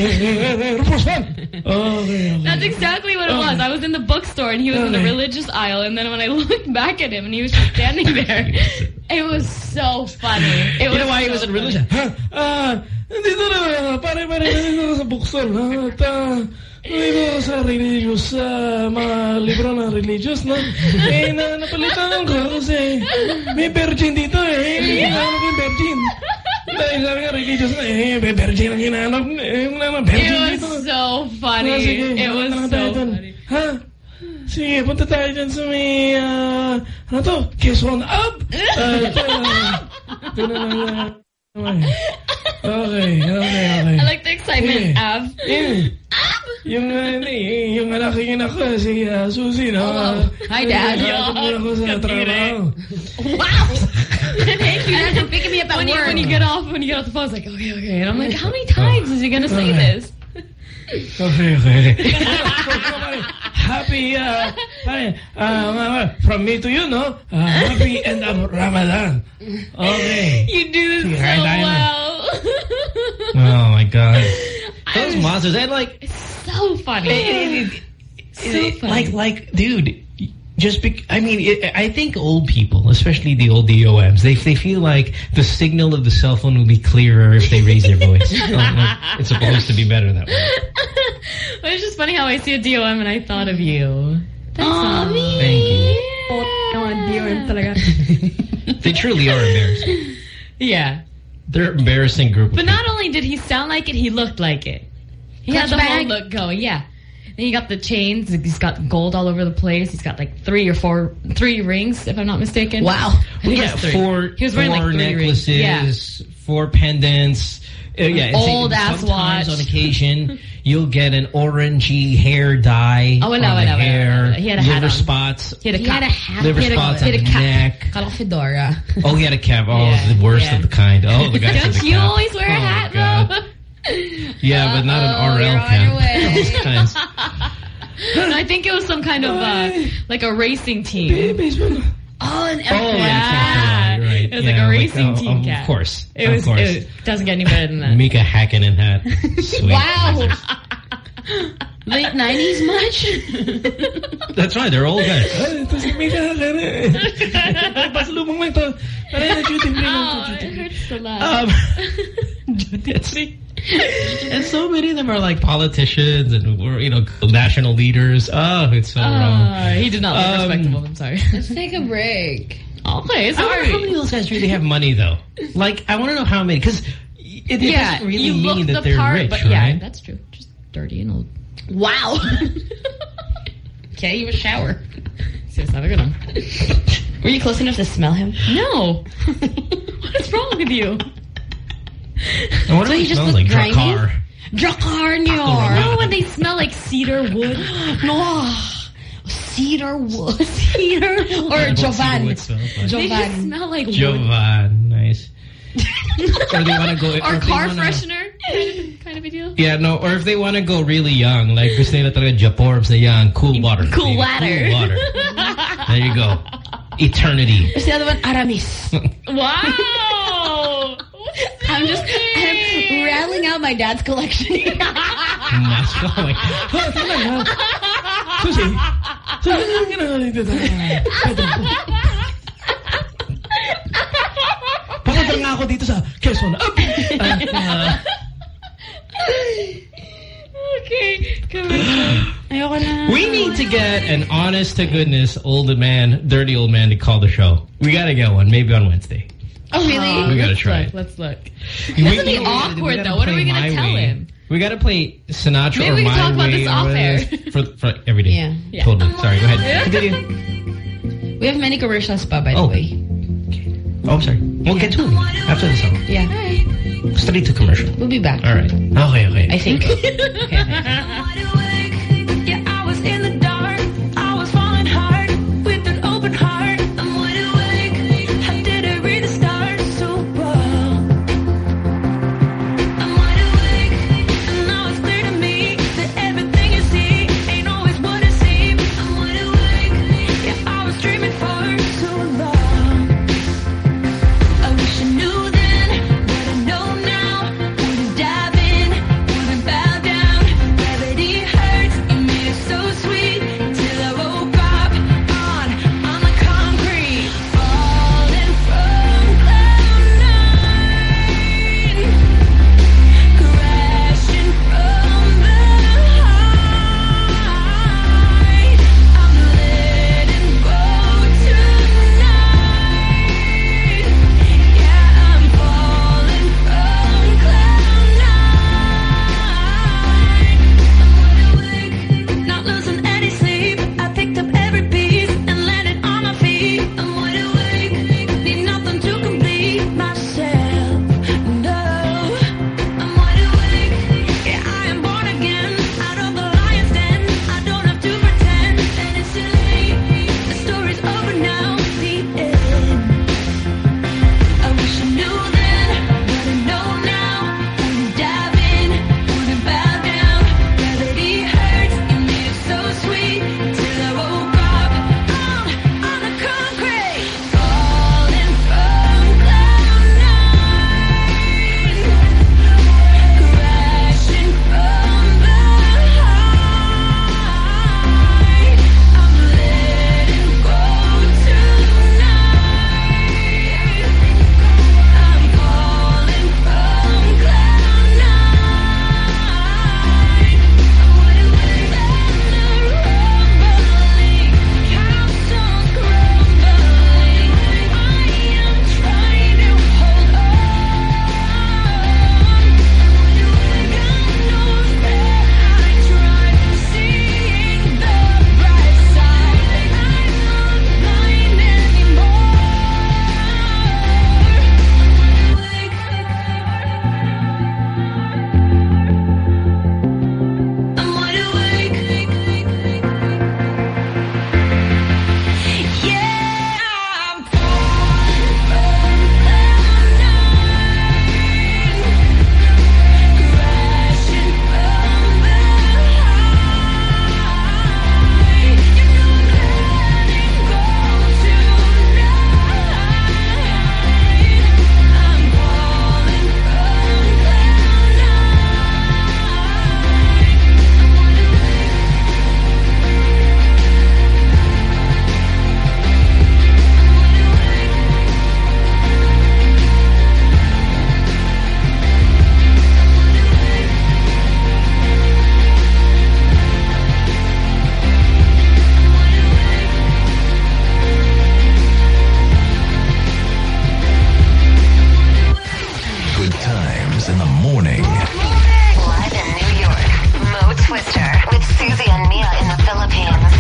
Okay. That's exactly what it was. I was in the bookstore and he was in the religious aisle, and then when I looked back at him and he was just standing there, it was so funny. You know why he was in religion? Dito na, pare, dito sa bookstore. At dito sa religious, mga libro na religious, no? Napalitan ko kasi may virgin dito eh. Hinahanap ko yung virgin. Dahil sabi nga religious na may virgin ang hinahanap. It was so funny. It was so funny. Ha? Sige, punta tayo dyan sa may, ano to? Quezon Up! Ito na lang. Okay. I like the excitement, Av. Yung aking anak ko, si Susie, no? Hi, Dad. Ako sa trabaho. Wow! Thank you, Dad, for picking me up at work. When you get off the phone, it's like, okay. And I'm like, how many times is he going to say this? Okay. Happy, from me to you, no? Happy end of Ramadan. Okay. You do this so well. Oh, my God. Those monsters, and like... It's so funny. So funny. Like, dude... I think old people, especially the old DOMs, they feel like the signal of the cell phone will be clearer if they raise their voice. It's supposed to be better that way. But it's just funny how I see a DOM and I thought of you. Thank you. They truly are embarrassing. Yeah. They're an embarrassing group. But not only did he sound like it, he looked like it. He had the whole look going, yeah. And he got the chains. He's got gold all over the place. He's got like 3 rings, if I'm not mistaken. Wow. He was wearing like 3 necklaces, rings. 4 pendants. Old ass watch. On occasion, you'll get an orangey hair dye on the hair. He had a hat liver on. spots. He had a hat. Liver spots on the neck. Got a fedora. Oh, he had a cap. Oh, the worst of the kind. Oh, the guy with the cap. Don't you always wear a hat, though? Yeah, but not an RL cap. No, I think it was some kind of like a racing team. Oh, an F1. Yeah. You're right. It was like a racing team cap. Of course. It doesn't get any better than that. Mika Hakkinen hat. Sweet. Wow. Late 90s much? That's right, they're old guys. Ito si Mika Hakkinen. Pasalubong lang ito. It hurts to laugh. And so many of them are like politicians and national leaders. Oh, it's so wrong. He did not look respectable. I'm sorry. Let's take a break. Okay, I sorry. wonder how many of those guys really have money, though. Like, I want to know how many, because it doesn't really mean that they're rich, but right? Yeah, that's true. Just dirty and old. Wow. Okay, you have a shower. See, it's not a good one. Were you close enough to smell him? No. What is wrong with you? I wonder what it smells like. Drakkar. Drakkar, no, when they smell like cedar wood. No. Cedar wood. Or Jovan. They just smell like wood. Jovan, nice. Or they want to go... Or car freshener. kind of a deal. Yeah, no, or if they want to go really young, like gusto nila talaga Japorbs na young, cool water. Cool water. Cool water. There you go. Eternity. What's the other one? Aramis. Wow! I'm rattling out my dad's collection here. Papunta nga ako dito sa Quezon. Okay. We need to get an honest-to-goodness dirty old man to call the show. We got to get one, maybe on Wednesday. Oh, really? We got to try it. Let's look. It's gonna be awkward, though. What are we going to tell him? We got to play Sinatra Maybe or we can My talk about Way this off air. for every day. Yeah. Totally. Sorry, go ahead. Continue. We have many commercials pa, by the way. Oh, sorry. We'll get to it after the song. Yeah. Straight to commercial. We'll be back. All right. Okay. I think. Yeah, I was in the dark. I was falling hard with an open heart. I'm wide awake. I didn't read the stars so well. I'm wide awake, and now it's clear to me that everything you see ain't always what it seems. I'm wide awake. Yeah, I was dreaming for so long. I wish I knew then what I know now. Wouldn't dive in, wouldn't bow down. Gravity hurts, you made it so sweet. Till I woke up on the concrete, falling from cloud nine, crashing from the high. I'm letting go tonight. Yeah, I'm falling from cloud nine. Not losing any sleep. I picked up every piece and landed on my feet. I'm wide awake. Need nothing to complete myself. No, I'm wide awake. Yeah, I am born again out of the lion's den. I don't have to pretend. And instantly, the story's over now. The end. I wish I knew then what I know now. Wouldn't dive in, wouldn't bow down. Gravity hurts, you made it so sweet. Till I woke up on the concrete, falling from cloud nine, crashing from the high. I'm letting go tonight. I'm falling from cloud nine. I'm wide awake and rumbling, castles crumbling. I am trying to hold on. God knows that I tried seeing the bright side. I'm not blind anymore. I'm wide awake. Yeah, I'm falling from cloud nine, crashing from the high. You know I'm letting go tonight. I'm falling from cloud Good times in the morning. Live in New York, Mo Twister with Susie and Mia in the Philippines.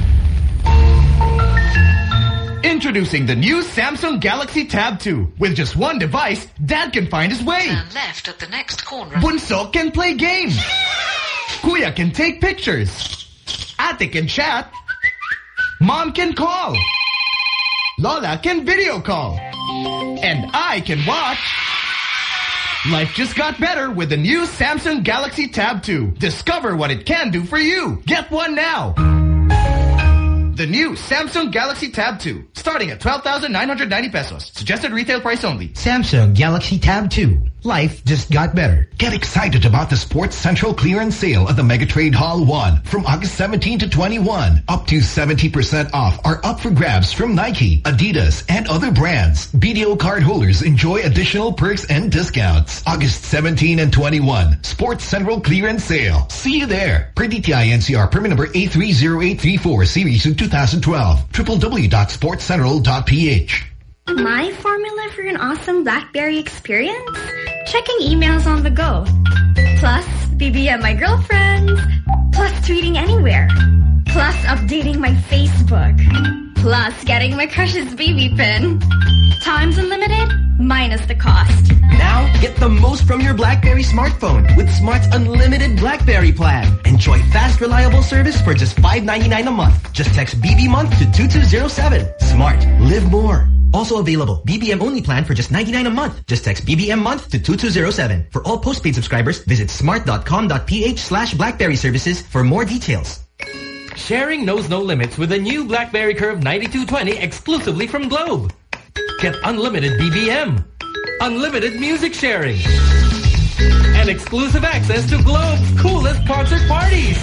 Introducing the new Samsung Galaxy Tab 2. With just one device, Dad can find his way. Turn left at the next corner. Bunso can play games. Kuya can take pictures. Ate can chat. Mom can call. Lola can video call. And I can watch Life just got better with the new Samsung Galaxy Tab 2. Discover what it can do for you. Get one now. The new Samsung Galaxy Tab 2, starting at 12,990 pesos. Suggested retail price only. Samsung Galaxy Tab 2. Life just got better. Get excited about the Sports Central clearance sale at the Megatrade Hall 1 from August 17 to 21. Up to 70% off are up for grabs from Nike, Adidas, and other brands. BDO card holders enjoy additional perks and discounts. August 17 and 21. Sports Central clearance sale. See you there. Per DTI NCR permit number A30834 series of 2012. www.sportscentral.ph. My formula for an awesome BlackBerry experience? Checking emails on the go. Plus, BBM my girlfriends. Plus, tweeting anywhere. Plus, updating my Facebook. Plus, getting my crush's baby pin. Times unlimited, minus the cost. Now, get the most from your BlackBerry smartphone with Smart's unlimited BlackBerry plan. Enjoy fast, reliable service for just $5.99 a month. Just text BB month to 2207. Smart. Live more. Also available, BBM only plan for just $99 a month. Just text BBM month to 2207. For all postpaid subscribers, visit smart.com.ph/BlackBerry services for more details. Sharing knows no limits with the new BlackBerry Curve 9220 exclusively from Globe. Get unlimited BBM, unlimited music sharing, and exclusive access to Globe's coolest concert parties.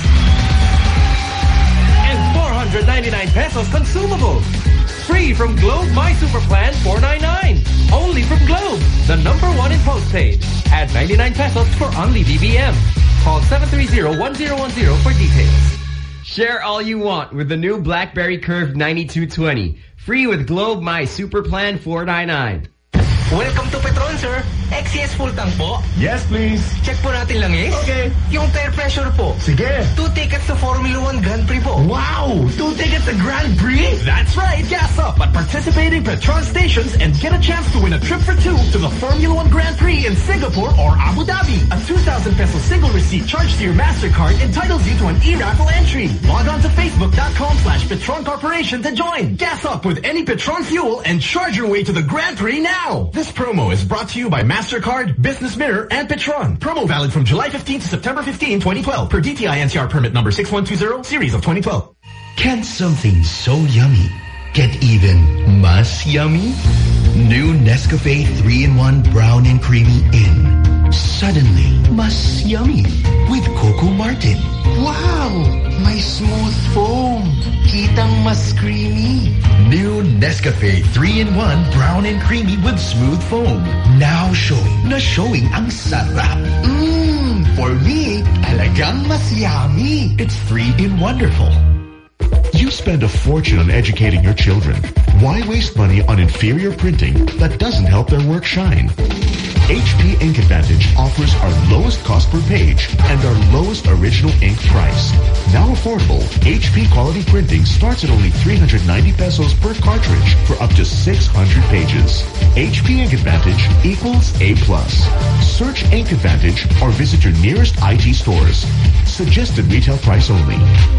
And 499 pesos consumables. Free from Globe My Super Plan 499. Only from Globe, the #1 in postpaid. Add 99 pesos for only BBM. Call 730-1010 for details. Share all you want with the new BlackBerry Curve 9220. Free with Globe My Super Plan 499. Welcome to Petron, sir. XCS full tank po. Yes, please. Check po natin langis. Okay. Yung tire pressure po. Sige. 2 tickets to Formula 1 Grand Prix po. Wow! 2 tickets to Grand Prix? That's right. Gas up at participating Petron stations and get a chance to win a trip for 2 to the Formula 1 Grand Prix in Singapore or Abu Dhabi. A 2,000 peso single receipt charged to your MasterCard entitles you to an e-raffle entry. Log on to Facebook.com/Petron Corporation to join. Gas up with any Petron fuel and charge your way to the Grand Prix now. This promo is brought to you by MasterCard, Business Mirror, and Petron. Promo valid from July 15 to September 15, 2012. Per DTI NCR permit number 6120, series of 2012. Can something so yummy get even mas yummy? New Nescafe 3-in-1 Brown and Creamy in. Suddenly, mas yummy with Coco Martin. Wow! May smooth foam. Kitang mas creamy. New Nescafe 3-in-1 Brown and Creamy with smooth foam. Now showing ang sarap. For me, talagang mas yummy. It's 3-in wonderful. You spend a fortune on educating your children. Why waste money on inferior printing that doesn't help their work shine? HP Ink Advantage offers our lowest cost per page and our lowest original ink price. Now affordable, HP quality printing starts at only 390 pesos per cartridge for up to 600 pages. HP Ink Advantage equals A+. Search Ink Advantage or visit your nearest IT stores. Suggested retail price only.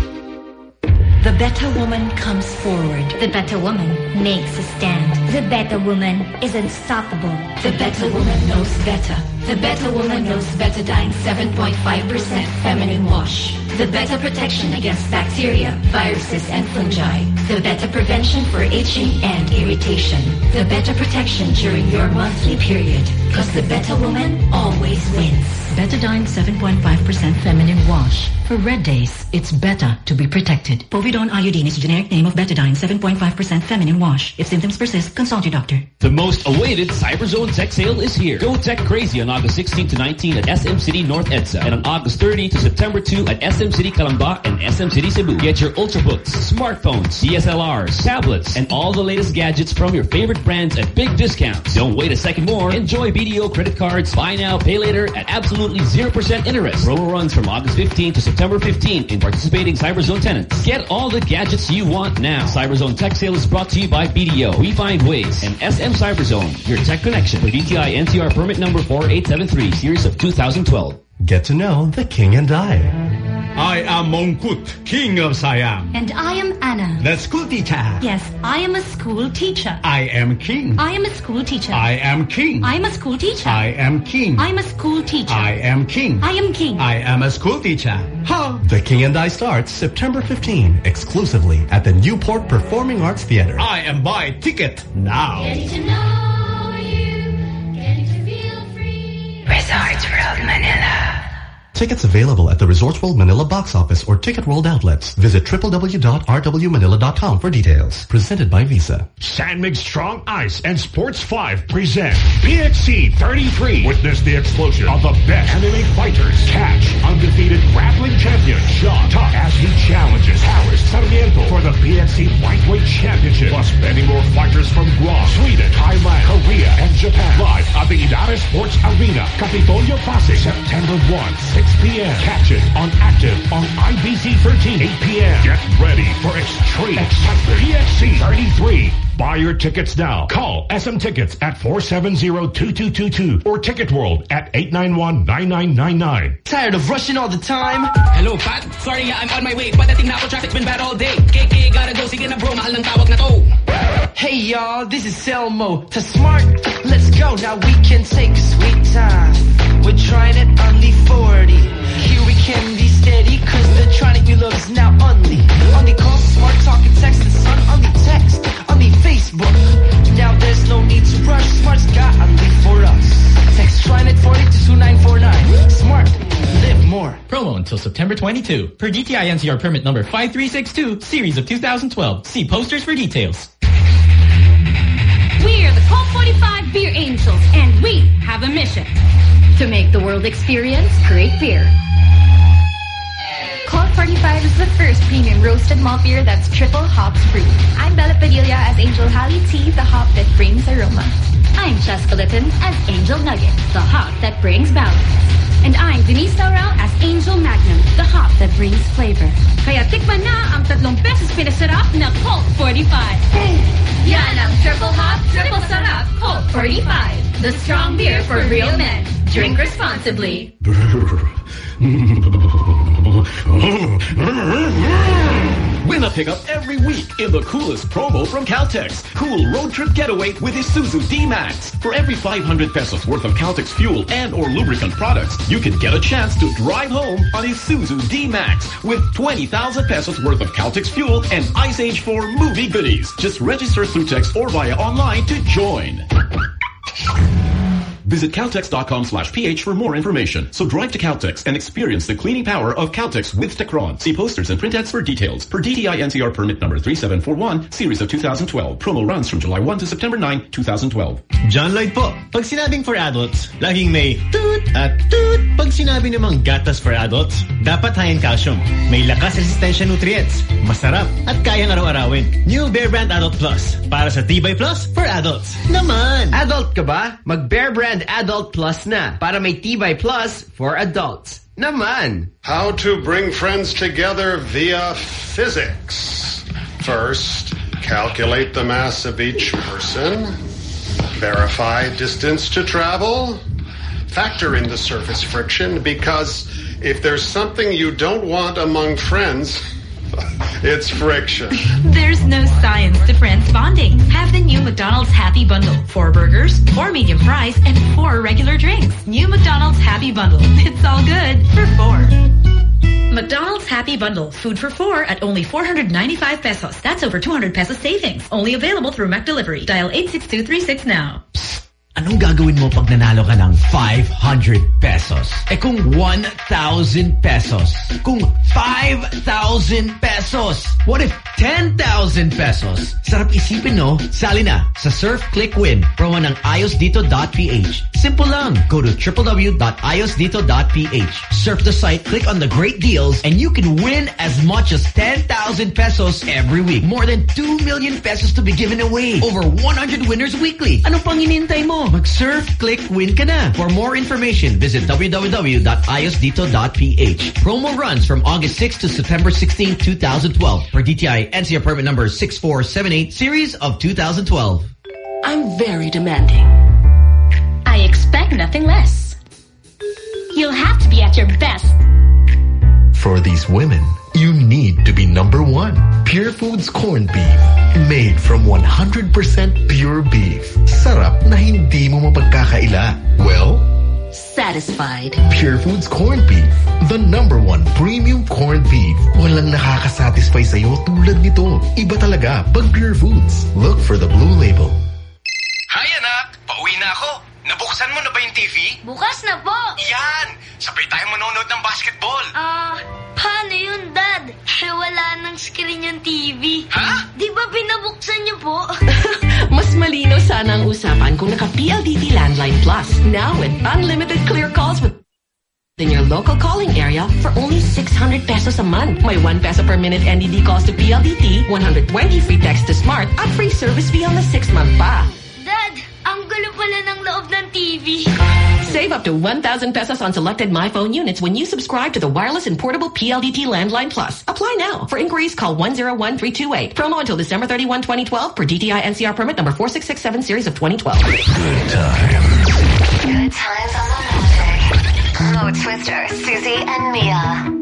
The better woman comes forward. The better woman makes a stand. The better woman is unstoppable. The better woman knows better. The better woman knows Betadine 7.5% feminine wash. The better protection against bacteria, viruses, and fungi. The better prevention for itching and irritation. The better protection during your monthly period. Because the better woman always wins. Betadine 7.5% feminine wash. For red days, it's better to be protected. Povidone iodine is the generic name of Betadine 7.5% feminine wash. If symptoms persist, consult your doctor. The most awaited CyberZone Tech Sale is here. Go tech crazy on August 16 to 19 at SM City North EDSA and on August 30 to September 2 at SM City Calamba and SM City Cebu. Get your Ultrabooks, smartphones, DSLRs, tablets, and all the latest gadgets from your favorite brands at big discounts. Don't wait a second more. Enjoy BDO credit cards, buy now, pay later at absolutely 0% interest. Promo runs from August 15 to September 15 in participating CyberZone tenants. Get all the gadgets you want now. CyberZone Tech Sale is brought to you by BDO, We Find Ways, and SM CyberZone, your tech connection. For DTI NCR permit number 4873, series of 2012. Get to know the King and I. I am Mongkut, king of Siam. And I am Anna. The school teacher. Yes, I am a school teacher. I am king. I am a school teacher. I am king. I am a school teacher. I am king. I am a school teacher. I am king. I am king. I am a school teacher. Ha! The King and I starts September 15, exclusively at the Newport Performing Arts Theater. I am buy ticket now. Getting to know you, getting to feel free. Resorts World Manila. Tickets available at the Resorts World Manila box office or Ticket World outlets. Visit www.rwmanila.com for details. Presented by Visa. San Mig Strong Ice and Sports 5 present PXC 33. Witness the explosion of the best MMA fighters. Catch undefeated grappling champion Sean Tuck as he challenges Harris Sarmiento for the PXC Lightweight Championship. Plus many more fighters from Guam, Sweden, Thailand, Korea, and Japan. Live at the Idara Sports Arena, Capitolio Pasig, September 1, 6 p.m. Catch it on Active on IBC 13, 8 p.m. Get ready for extreme excitement. PXC 33. Buy your tickets now. Call SM Tickets at 470-2222 or Ticket World at 891-9999. Tired of rushing all the time? Hello, Pat. Sorry, I'm on my way. Padating na ako, traffic's been bad all day. KK, gotta go. Sige na bro, mahal ng tawag na to. Hey y'all, this is Selmo. To Smart, let's go. Now we can take a sweet time. We're trying it only 40. Here we can be steady, cause the Tronic we love is now only. Only call, smart, talk, and text the sun. Only text, only Facebook. Now there's no need to rush. Smart's got only for us. Text Trinet 40 to 2949. Smart, live more. Promo until September 22. Per DTI NCR permit number 5362, series of 2012. See posters for details. We're the Colt 45 Beer Angels, and we have a mission to make the world experience great beer. Colt 45 is the first premium roasted malt beer that's triple hops free. I'm Bella Padilla as Angel Hali Tea, the hop that brings aroma. I'm Cheska Litton as Angel Nugget, the hop that brings balance. And I'm Denise Taurel as Angel Magnum, the hop that brings flavor. Kaya tikman na ang 3 pesos pinasarap na Colt 45. Yan ang triple hop, triple sarap, Colt 45. The strong beer for real men. Drink responsibly. Win a pickup every week in the coolest promo from Caltex. Cool road trip getaway with Isuzu D-Max. For every 500 pesos worth of Caltex fuel and or lubricant products, you can get a chance to drive home on Isuzu D-Max with 20,000 pesos worth of Caltex fuel and Ice Age 4 movie goodies. Just register through text or via online to join. Visit Caltex.com/ph for more information. So drive to Caltex and experience the cleaning power of Caltex with Tecron. See posters and print ads for details. Per DTI NCR permit number 3741, series of 2012. Promo runs from July 1 to September 9, 2012. John Lloyd po. Pag sinabing for adults, laging may toot at toot. Pag sinabi namang gatas for adults, dapat high in calcium. May lakas resistensya nutrients. Masarap at kayang araw-arawin. New Bear Brand Adult Plus. Para sa Tibay Plus for adults. Naman! Adult ka ba? Mag Bear Brand Adult Plus na. Para may Tibay Plus for adults. Naman! How to bring friends together via physics. First, calculate the mass of each person. Verify distance to travel. Factor in the surface friction, because if there's something you don't want among friends, it's friction. There's no science to friends bonding. Have the new McDonald's Happy Bundle. 4 burgers, 4 medium fries, and 4 regular drinks. New McDonald's Happy Bundle. It's all good for 4. McDonald's Happy Bundle. Food for 4 at only 495 pesos. That's over 200 pesos savings. Only available through McDelivery. Dial 86236 now. Anong gagawin mo pag nanalo ka ng 500 pesos? Eh kung 1,000 pesos? Kung 5,000 pesos? What if 10,000 pesos? Sarap isipin, no? Sali na sa Surf Click Win. Promo ng iosdito.ph. Simple lang. Go to www.iosdito.ph. Surf the site, click on the great deals, and you can win as much as 10,000 pesos every week. More than 2 million pesos to be given away. Over 100 winners weekly. Ano pang hinihintay mo? Mag-surf, click, win ka na. For more information, visit www.iosdito.ph. Promo runs from August 6 to September 16, 2012. Per DTI NCR permit number 6478, series of 2012. I'm very demanding. I expect nothing less. You'll have to be at your best. For these women, you need to be number one. Pure Foods corned beef. Made from 100% pure beef. Sarap na hindi mo mapagkakaila. Well, satisfied. Pure Foods corned beef. The #1 premium corned beef. Walang nakakasatisfy sa'yo tulad nito. Iba talaga pag Pure Foods. Look for the blue label. Hi anak! Pauwi na ako. Nabuksan mo na ba yung TV? Bukas na po. Yan! Sabay tayo manonood ng basketball. Paano yun, Dad? Wala nang screen yung TV. Ha? Di ba pinabuksan niyo po? Mas malino sana ang usapan kung naka-PLDT Landline Plus. Now with unlimited clear calls with in your local calling area for only 600 pesos a month. May 1 peso per minute NDD calls to PLDT, 120 free text to Smart, at free service fee on the 6th month pa. Dad, ang gulo pala ng loob ng TV. Save up to 1,000 pesos on selected MyPhone units when you subscribe to the wireless and portable PLDT Landline Plus. Apply now. For inquiries, call 101-328. Promo until December 31, 2012 per DTI NCR permit number 4667 series of 2012. Good times. Good times on the Magic. Mo Twister, Susie and Mia.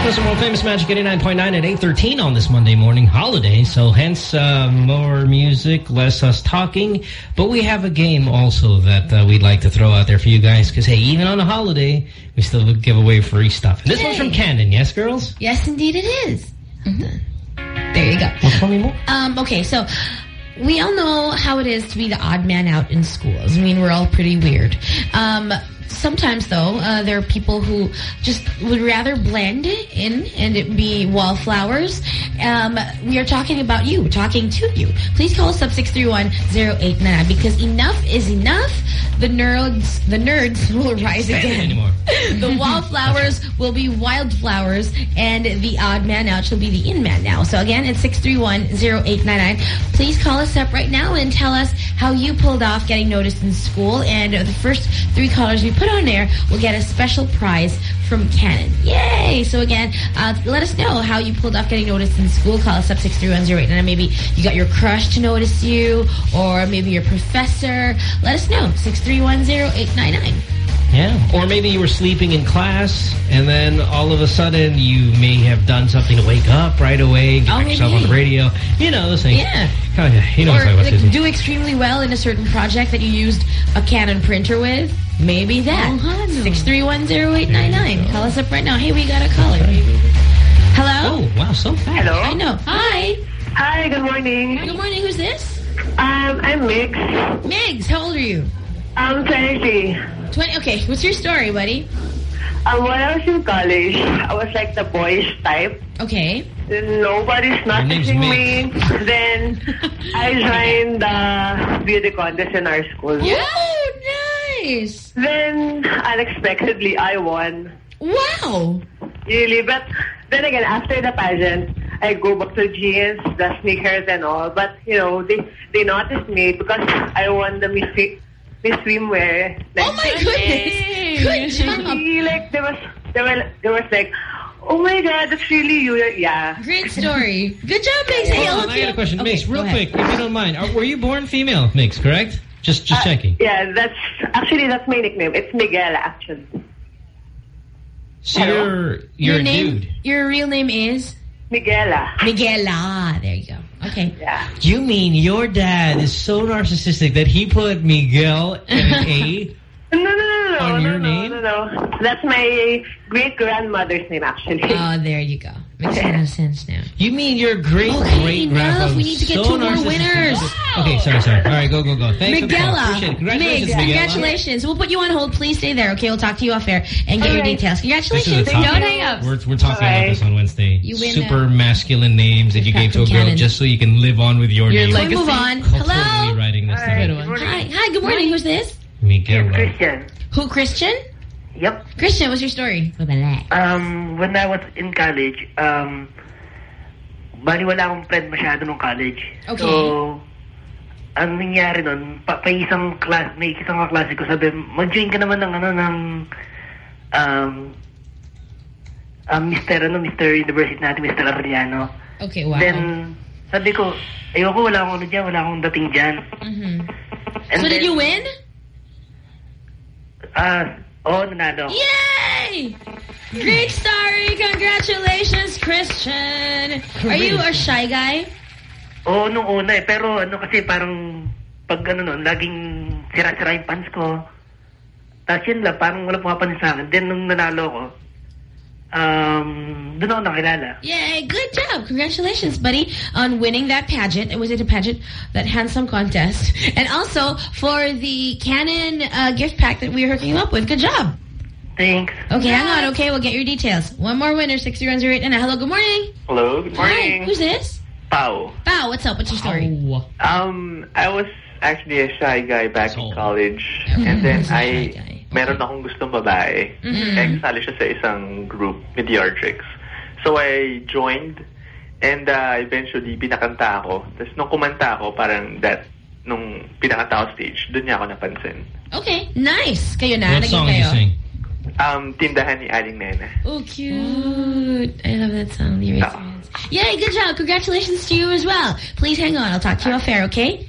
for some more Famous Magic 89.9 at 8:13 on this Monday morning holiday. So hence more music, less us talking. But we have a game also that we'd like to throw out there for you guys. Because, hey, even on a holiday, we still give away free stuff. And this one's from Canon, yes, girls? Yes, indeed it is. There you go. Tell me more. Okay, so we all know how it is to be the odd man out in schools. I mean, we're all pretty weird. Sometimes, though, there are people who just would rather blend in and it be wallflowers. We are talking about you. We're talking to you. Please call us up 631-0899 because enough is enough. The nerds will rise again. The wallflowers will be wildflowers and the odd man out shall be the in man now. So again, it's 631-0899. Please call us up right now and tell us how you pulled off getting noticed in school. And the first 3 callers we put on air will get a special prize from Canon. Yay! So again, let us know how you pulled off getting noticed in school. Call us up 631-0899. Maybe you got your crush to notice you, or maybe your professor. Let us know. 631-0899. Yeah, or maybe you were sleeping in class, and then all of a sudden you may have done something to wake up right away, get yourself on the radio. You know, those things. Yeah. You know or what I'm talking about, do extremely well in a certain project that you used a Canon printer with. Maybe that. 631-0899. Call us up right now. Hey, we got a caller. Hello? Oh, wow, so fast. Hello? I know. Hi. Hi, good morning. Good morning. Who's this? I'm Migs. Migs, how old are you? I'm 20. 20. Okay, what's your story, buddy? When I was in college, I was like the boys type. Okay. Nobody's noticing me. Then I joined the beauty contest in our school. Oh, nice. Then unexpectedly, I won. Wow. Really, but then again, after the pageant, I go back to jeans, the sneakers and all. But, you know, they noticed me because I won the Miss Swimwear. Like, oh my goodness! Good job. Like there was like, oh my God, that's really you. Yeah. Great story. Good job, Migs. Hey, I got a question, Migs, real quick, if you don't mind. Were you born female, Migs? Correct? Just checking. Yeah, that's my nickname. It's Miguel, actually. So you're a dude. Your real name is Miguela. Miguela. There you go. Okay. Yeah. You mean your dad is so narcissistic that he put Miguel and an A on your name? No. That's my great-grandmother's name, actually. Oh, there you go. Makes a lot of sense now. You mean your great-great-grandfather? We need to get 2 more winners. Okay, sorry. All right, go. Thanks Miguela. Appreciate it. Congratulations, Migs, congratulations. We'll put you on hold. Please stay there, okay? We'll talk to you off air and get your details. Congratulations. Don't hang up. We're talking about this on Wednesday. You win super masculine names that you gave to a girl just so you can live on with your name. Legacy. Move on. Hello? Writing this Hi, good morning. Who's this? Miguel. Christian. Who, Christian? Yep. Christian, what's your story? When I was in college, bali wala akong friend masyado nung college. Okay. So, ang nangyari nun, may isang kaklase ko sabi, mag-join ka naman ng Mr. University natin, Mr. Arellano. Okay, wow. Then, sabi ko, ayoko, wala akong dating dyan. So did you win? Oo, nanalo. Yay! Great story! Congratulations, Christian! Are you a shy guy? Oo, nung una pero kasi parang pag laging sira-sira yung pants ko. Tapos yun lang, parang wala pumapansin sa akin. Then nung nanalo ko, doon ako nakilala. Yay! Good job! Congratulations, buddy, on winning that pageant. Was it a pageant? That handsome contest. And also for the Canon gift pack that we are hooking you up with. Good job! Thanks. Okay, hang on. Okay, we'll get your details. One more winner, 63108. And hello, good morning. Hello, good morning. Hi, who's this? Pao. Pao, what's up? What's your story? I was actually a shy guy back in college. And then meron akong gustong babae. Kasali siya sa isang group, Mediatrix. So I joined and eventually pinakanta ako. Tapos nung kumanta ako, parang nung pinakanta ako stage, doon niya ako napansin. Okay, nice. Kayo na, what song you sing? Tindahan ni Aling Nena. Oh, cute. I love that song. Yay, good job. Congratulations to you as well. Please hang on. I'll talk to you off air, okay?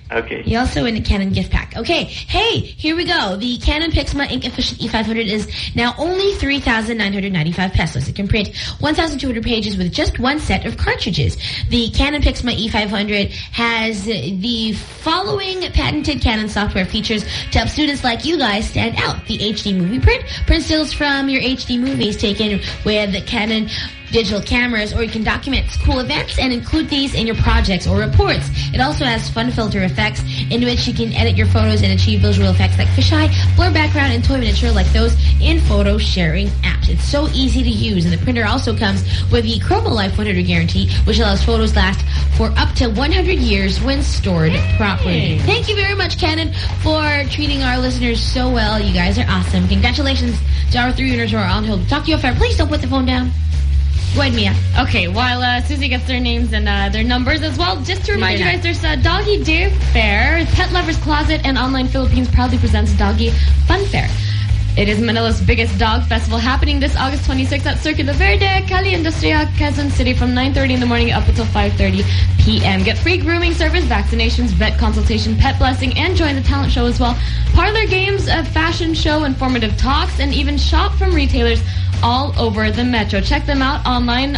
Okay. You also win a Canon gift pack. Okay, hey, here we go. The Canon PIXMA Ink Efficient E500 is now only 3,995 pesos. It can print 1,200 pages with just one set of cartridges. The Canon PIXMA E500 has the following patented Canon software features to help students like you guys stand out. The HD movie print stills from your HD movies taken with Canon digital cameras, or you can document cool events and include these in your projects or reports. It also has fun filter effects in which you can edit your photos and achieve visual effects like fisheye, blur background, and toy miniature like those in photo sharing apps. It's so easy to use, and the printer also comes with the Chroma Life 100 guarantee, which allows photos last for up to 100 years when stored properly. Thank you very much, Canon, for treating our listeners so well. You guys are awesome. Congratulations to our 3 winners who are on hold. Talk to you after. Please don't put the phone down. Go ahead, Mia. Okay, while Susie gets their names and their numbers as well, just to remind you guys, there's a Doggy Day Fair. Pet Lovers Closet and Online Philippines proudly presents Doggy Fun Fair. It is Manila's biggest dog festival, happening this August 26th at Circuito Verde, Cali Industria, Quezon City, from 9:30 in the morning up until 5:30 p.m. Get free grooming service, vaccinations, vet consultation, pet blessing, and join the talent show as well. Parlor games, a fashion show, informative talks, and even shop from retailers all over the metro. Check them out online,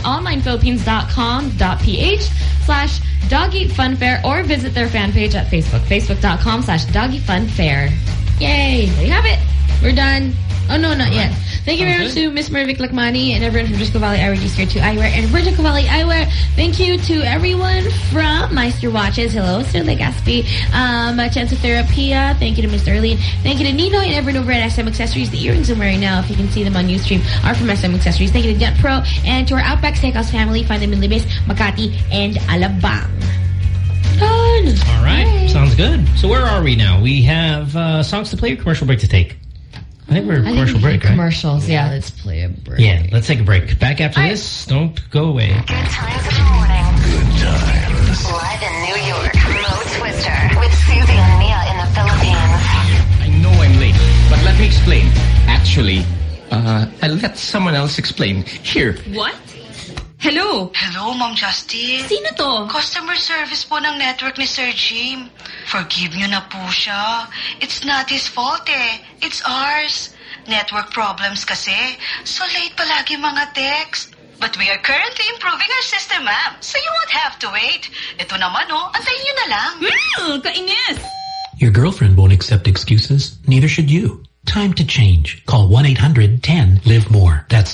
onlinephilippines.com.ph/doggyfunfair, or visit their fan page at Facebook, facebook.com/doggyfunfair. Yay! There you have it. We're done. Oh, no, not yet. Thank you very much to Miss Mervic Lakmani and everyone from Briscoe Valley Eyewear, G-Square 2 Eyewear, and Briscoe Valley Eyewear. Thank you to everyone from Meister Watches. Hello, Sir Legaspi. Chance of Therapia. Thank you to Mr. Erlene. Thank you to Nino and everyone over at SM Accessories. The earrings I'm wearing now, if you can see them on Ustream, are from SM Accessories. Thank you to Dent Pro and to our Outback Steakhouse family. Find them in Libis, Makati, and Alabang. Done. All right. Sounds good. So where are we now? We have songs to play or commercial break to take? I think we're commercial break, right? Commercials, yeah. Let's play a break. Yeah, let's take a break. Back after this. Don't go away. Good times in the morning. Good times. Live in New York, Mo Twister with Susie and Mia in the Philippines. I know I'm late, but let me explain. Actually, I'll let someone else explain. Here. What? Hello? Hello, Ma'am Justin. Sino to? Customer service po ng network ni Sir Jim. Forgive nyo na po siya. It's not his fault eh. It's ours. Network problems kasi. So late palagi mga text. But we are currently improving our system, ma'am. So you won't have to wait. Ito naman antayin nyo na lang. Kainis! Your girlfriend won't accept excuses. Neither should you. Time to change. Call 1-800-10-LIVE-MORE. That's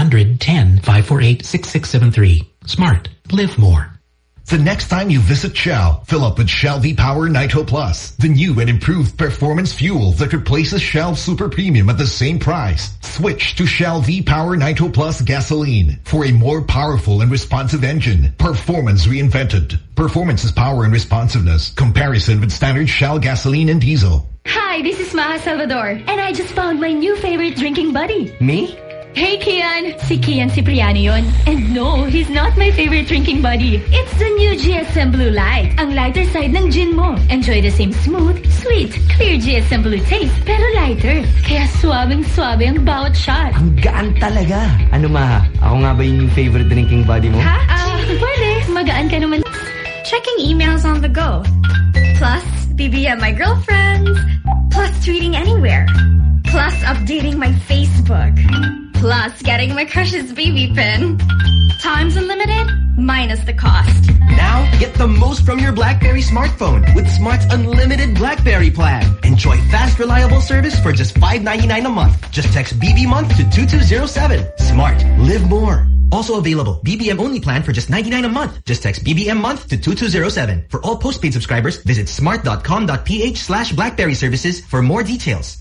1-800-10-548-6673. Smart. Live more. The next time you visit Shell, fill up with Shell V-Power Nitro Plus, the new and improved performance fuel that replaces Shell Super Premium at the same price. Switch to Shell V-Power Nitro Plus gasoline for a more powerful and responsive engine. Performance reinvented. Performance is power and responsiveness. Comparison with standard Shell gasoline and diesel. Hi, this is Maha Salvador, and I just found my new favorite drinking buddy. Me? Hey, Kian. Si Kian Cipriano yun. And no, he's not my favorite drinking buddy. It's the new GSM Blue Light. Ang lighter side ng gin mo. Enjoy the same smooth, sweet, clear GSM Blue taste, pero lighter. Kaya swabing-swabe ang bawat shot. Ang gaan talaga. Ano, Maha? Ako nga ba yung favorite drinking buddy mo? Ha? Pwede. Magaan ka naman. Checking emails on the go. Plus, BBM my girlfriends. Plus, tweeting anywhere. Plus, updating my Facebook. Plus, getting my crush's baby pin. Times unlimited, minus the cost. Now, get the most from your BlackBerry smartphone with Smart's unlimited BlackBerry plan. Enjoy fast, reliable service for just $5.99 a month. Just text BB month to 2207. Smart. Live more. Also available, BBM only plan for just $99 a month. Just text BBM month to 2207. For all postpaid subscribers, visit smart.com.ph/BlackBerry services for more details.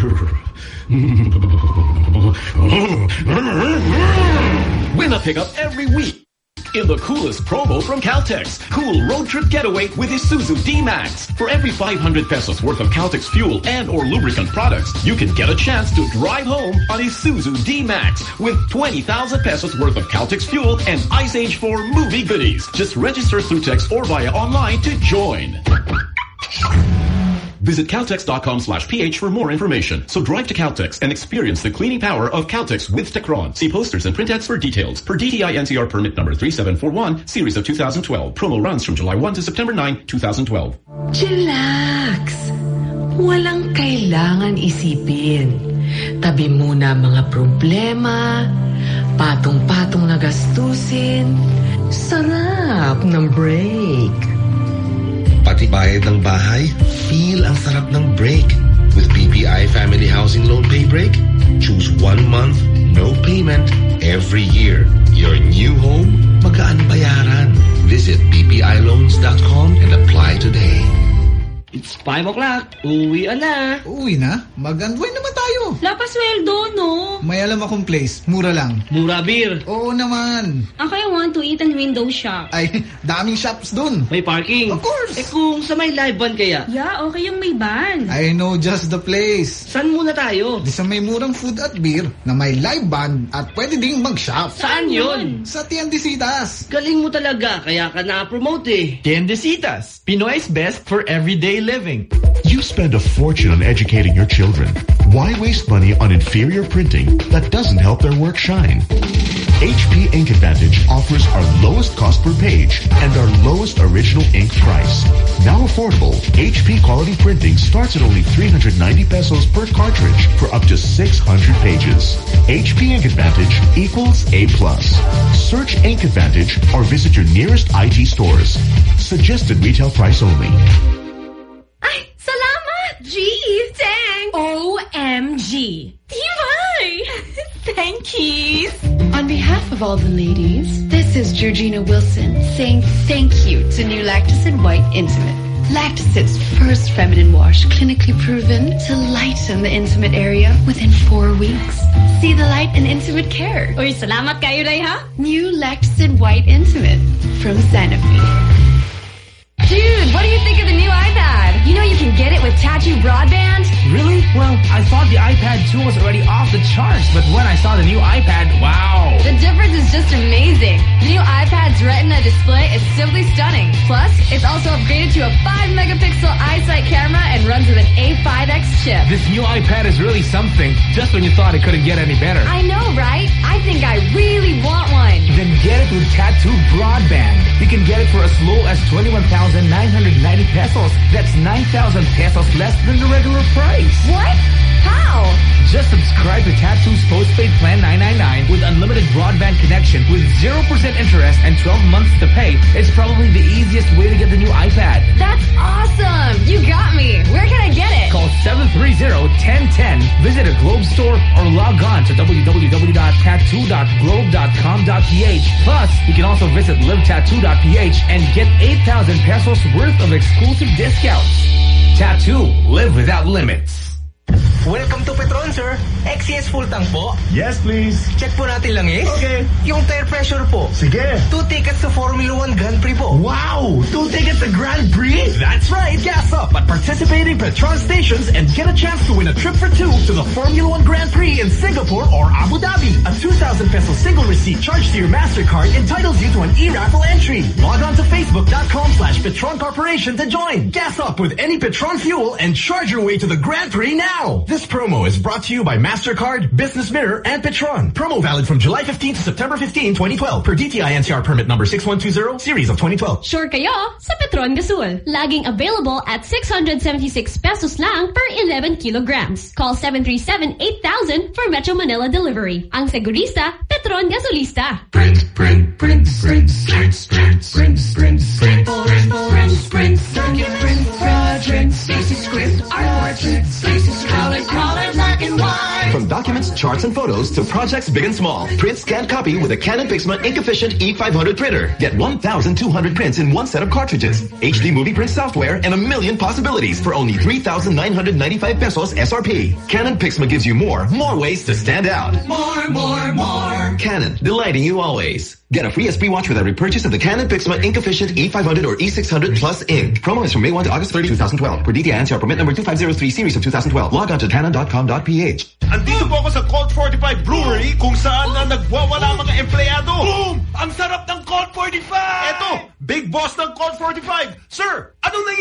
Win a pickup every week in the coolest promo from Caltex. Cool road trip getaway with Isuzu D-Max. For every 500 pesos worth of Caltex fuel and or lubricant products, you can get a chance to drive home on Isuzu D-Max with 20,000 pesos worth of Caltex fuel and Ice Age 4 movie goodies. Just register through text or via online to join. Visit Caltex.com/ph for more information. So drive to Caltex and experience the cleaning power of Caltex with Tecron. See posters and printheads for details. Per DTI NCR permit number 3741, series of 2012. Promo runs from July 1 to September 9, 2012. Chillax. Walang kailangan isipin. Tabi muna mga problema, patong-patong na gastusin. Sarap ng break. Pati bayad ng bahay, feel ang sarap ng break. With BPI Family Housing Loan Pay Break, choose 1 month, no payment, every year. Your new home, magaan bayaran. Visit bpiloans.com and apply today. It's 5 o'clock. Uwi na. Uwi na? Mag-unwind naman tayo. Lapasweldo, no? May alam akong place. Mura lang. Mura beer. Oo naman. Ako I want to eat and window shop. Ay, daming shops dun. May parking. Of course. Kung sa may live band kaya? Yeah, okay yung may band. I know just the place. Saan muna tayo? Di sa may murang food at beer na may live band at pwede ding mag-shop. Saan yun? Sa Tiendesitas. Galing mo talaga, kaya ka na-promote eh. Tiendesitas, Pinoy's best for everyday living. You spend a fortune on educating your children. Why waste money on inferior printing that doesn't help their work shine? HP Ink Advantage offers our lowest cost per page and our lowest original ink price. Now affordable, HP quality printing starts at only 390 pesos per cartridge for up to 600 pages. HP Ink Advantage equals A+. Search Ink Advantage or visit your nearest IT stores. Suggested retail price only. Ay, salamat! Gee, thanks! OMG! Tibay! Thank you! On behalf of all the ladies, this is Georgina Wilson saying thank you to new Lactacid White Intimate. Lactacid's first feminine wash, clinically proven to lighten the intimate area within 4 weeks. See the light in intimate care. Uy, salamat kayo, Ray, ha? New Lactacid White Intimate from Sanofi. Dude, what do you think of the new iPad? You know you can get it with Tattoo Broadband? Really? Well, I thought the iPad 2 was already off the charts, but when I saw the new iPad, wow! The difference is just amazing. The new iPad's Retina display is simply stunning. Plus, it's also upgraded to a 5-megapixel iSight camera and runs with an A5X chip. This new iPad is really something, just when you thought it couldn't get any better. I know, right? I think I really want one. Then get it with Tattoo Broadband. You can get it for as low as 21,990 pesos. That's 9,000 pesos less than the regular price. What? How? Just subscribe to Tattoo's postpaid plan 999 with unlimited broadband connection with 0% interest and 12 months to pay. It's probably the easiest way to get the new iPad. That's awesome! You got me. Where can I get it? Call 730-1010, visit a Globe store, or log on to www.tattoo.globe.com.ph. Plus, you can also visit livetattoo.ph and get 8,000 pesos worth of exclusive discounts. Tattoo, live without limits. Welcome to Petron, sir. XCS full tank po? Yes, please. Check po natin langis. Okay. Yung tire pressure po. Sige. 2 tickets to Formula 1 Grand Prix po. Wow! 2 tickets to Grand Prix? That's right. Gas up at participating Petron stations and get a chance to win a trip for 2 to the Formula 1 Grand Prix in Singapore or Abu Dhabi. A 2,000 peso single receipt charged to your MasterCard entitles you to an e-raffle entry. Log on to Facebook.com/Petron Corporation to join. Gas up with any Petron fuel and charge your way to the Grand Prix now. This promo is brought to you by MasterCard, Business Mirror, and Petron. Promo valid from July 15 to September 15, 2012 per DTI NCR permit number 6120, series of 2012. Sure kayo sa Petron Gasul. Laging available at 676 pesos lang per 11 kilograms. Call 737-8000 for Metro Manila delivery. Ang segurista, Petron Gasolista. Print, print, print, print, print, print, print, print, print, print, print, Documents, projects, Stacy script, art portraits, Stacy's color black and white. From documents, charts, and photos to projects big and small. Print, scan, copy with a Canon Pixma Ink-Efficient E500 printer. Get 1,200 prints in one set of cartridges. HD movie print software and a million possibilities for only 3,995 pesos SRP. Canon Pixma gives you more ways to stand out. More. Canon, delighting you always. Get a free SP watch with every purchase of the Canon Pixma Ink-Efficient E500 or E600 Plus Ink. Promo is from May 1 to August 30, 2012. Per DTI NCR permit number 2503 series of 2012. Log on to canon.com.ph. Andito po ako sa Colt 45 Brewery kung saan na nagwawala mga empleyado. Boom! Ang sarap ng Colt 45! Eto, big boss ng Colt 45. Sir, anong nangyayari?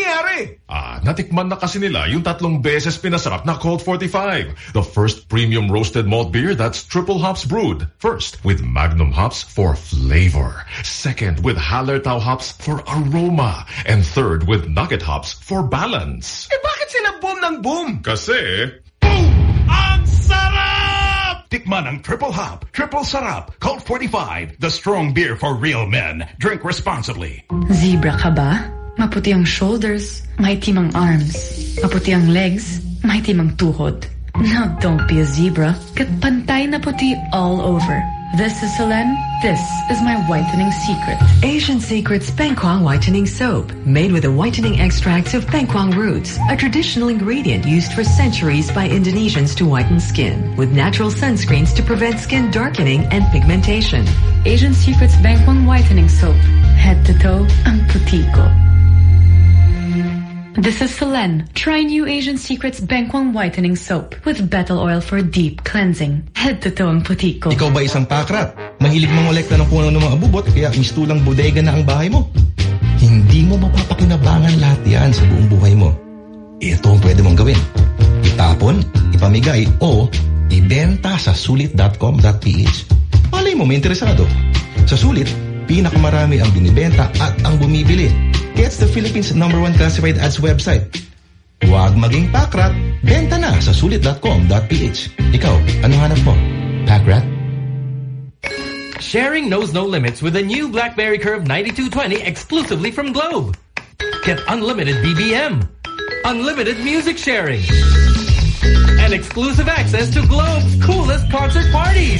nangyari? Natikman na kasi nila yung 3 beses pinasarap na Colt 45. The first premium roasted malt beer that's triple hops brewed. First, with Magnum hops for flavor. Second, with Hallertau hops for aroma. And third, with Nugget hops for balance. Bakit sila boom ng boom? Kasi, boom! Ang sarap! Tikman ang triple hop, triple sarap, Colt 45, the strong beer for real men. Drink responsibly. Zebra ka ba? Maputi ang shoulders, maitim ang arms. Maputi ang legs, maitim ang tuhod. Now don't be a zebra. Get pantay na puti all over. This is Selene. This is my whitening secret. Asian Secret's Bengkwang Whitening Soap. Made with the whitening extracts of Bengkwang roots, a traditional ingredient used for centuries by Indonesians to whiten skin, with natural sunscreens to prevent skin darkening and pigmentation. Asian Secret's Bengkwang Whitening Soap. Head to toe, ang puti ko. This is Selene. Try new Asian Secret's Bengkwang Whitening Soap with betel oil for deep cleansing. Head to toe ang puti ko. Ikaw ba isang pakrat? Mahilig mangolekta ng puno ng mga abubot kaya mistulang bodega na ang bahay mo? Hindi mo mapapakinabangan lahat yan sa buong buhay mo. Ito ang pwede mong gawin. Itapon, ipamigay, o ibenta sa sulit.com.ph. Malay mo may interesado. Sa Sulit, pinakamarami ang binibenta at ang bumibili. It's the Philippines' #1 classified ads website. Huwag maging pakrat, benta na sa sulit.com.ph. Ikaw, ano hanap mo? Pakrat? Sharing knows no limits with the new BlackBerry Curve 9220 exclusively from Globe. Get unlimited BBM, unlimited music sharing, and exclusive access to Globe's coolest concert parties.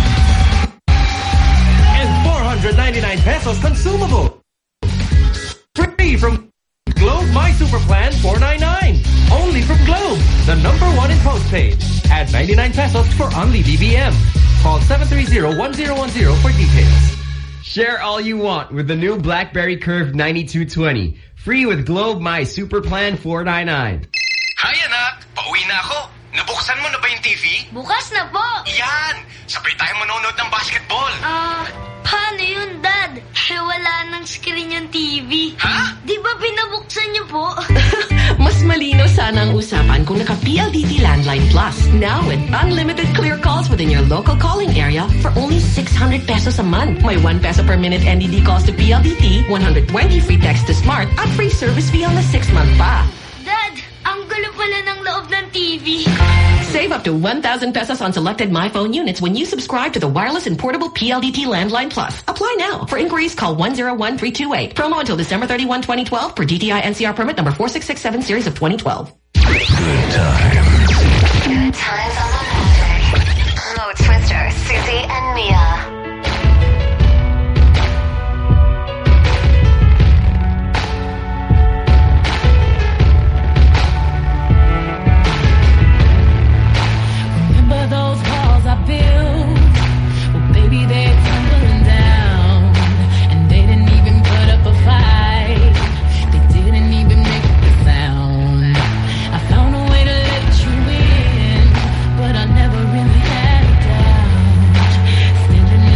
And 499 pesos consumable. Free from Globe My Super Plan 499. Only from Globe, the #1 in postpaid. Add 99 pesos for only BBM. Call 730-1010 for details. Share all you want with the new BlackBerry Curve 9220. Free with Globe My Super Plan 499. Hi anak, pauwi na ako. Nabuksan mo na ba yung TV? Bukas na po. Yan! Sabay tayo manonood ng basketball. Paano yun, Dad? Wala nang screen yung TV. Ha? Di ba pinabuksan niyo po? Mas malino sana ang usapan kung naka-PLDT Landline Plus. Now with unlimited clear calls within your local calling area for only 600 pesos a month. May 1 peso per minute NDD calls to PLDT, 120 free text to Smart, at free service fee on the 6-month pa. Dad, ang gulo pala ng loob ng TV. Save up to 1,000 pesos on selected MyPhone units when you subscribe to the wireless and portable PLDT Landline Plus. Apply now. For inquiries, call 101-328. Promo until December 31, 2012 per DTI NCR permit number 4667 series of 2012. Good times. Good times on the Magic. Mo Twister, Susie, and Mia. Those walls I built, well, baby, they're tumbling down. And they didn't even put up a fight. They didn't even make a sound. I found a way to let you in, but I never really had a doubt. Standing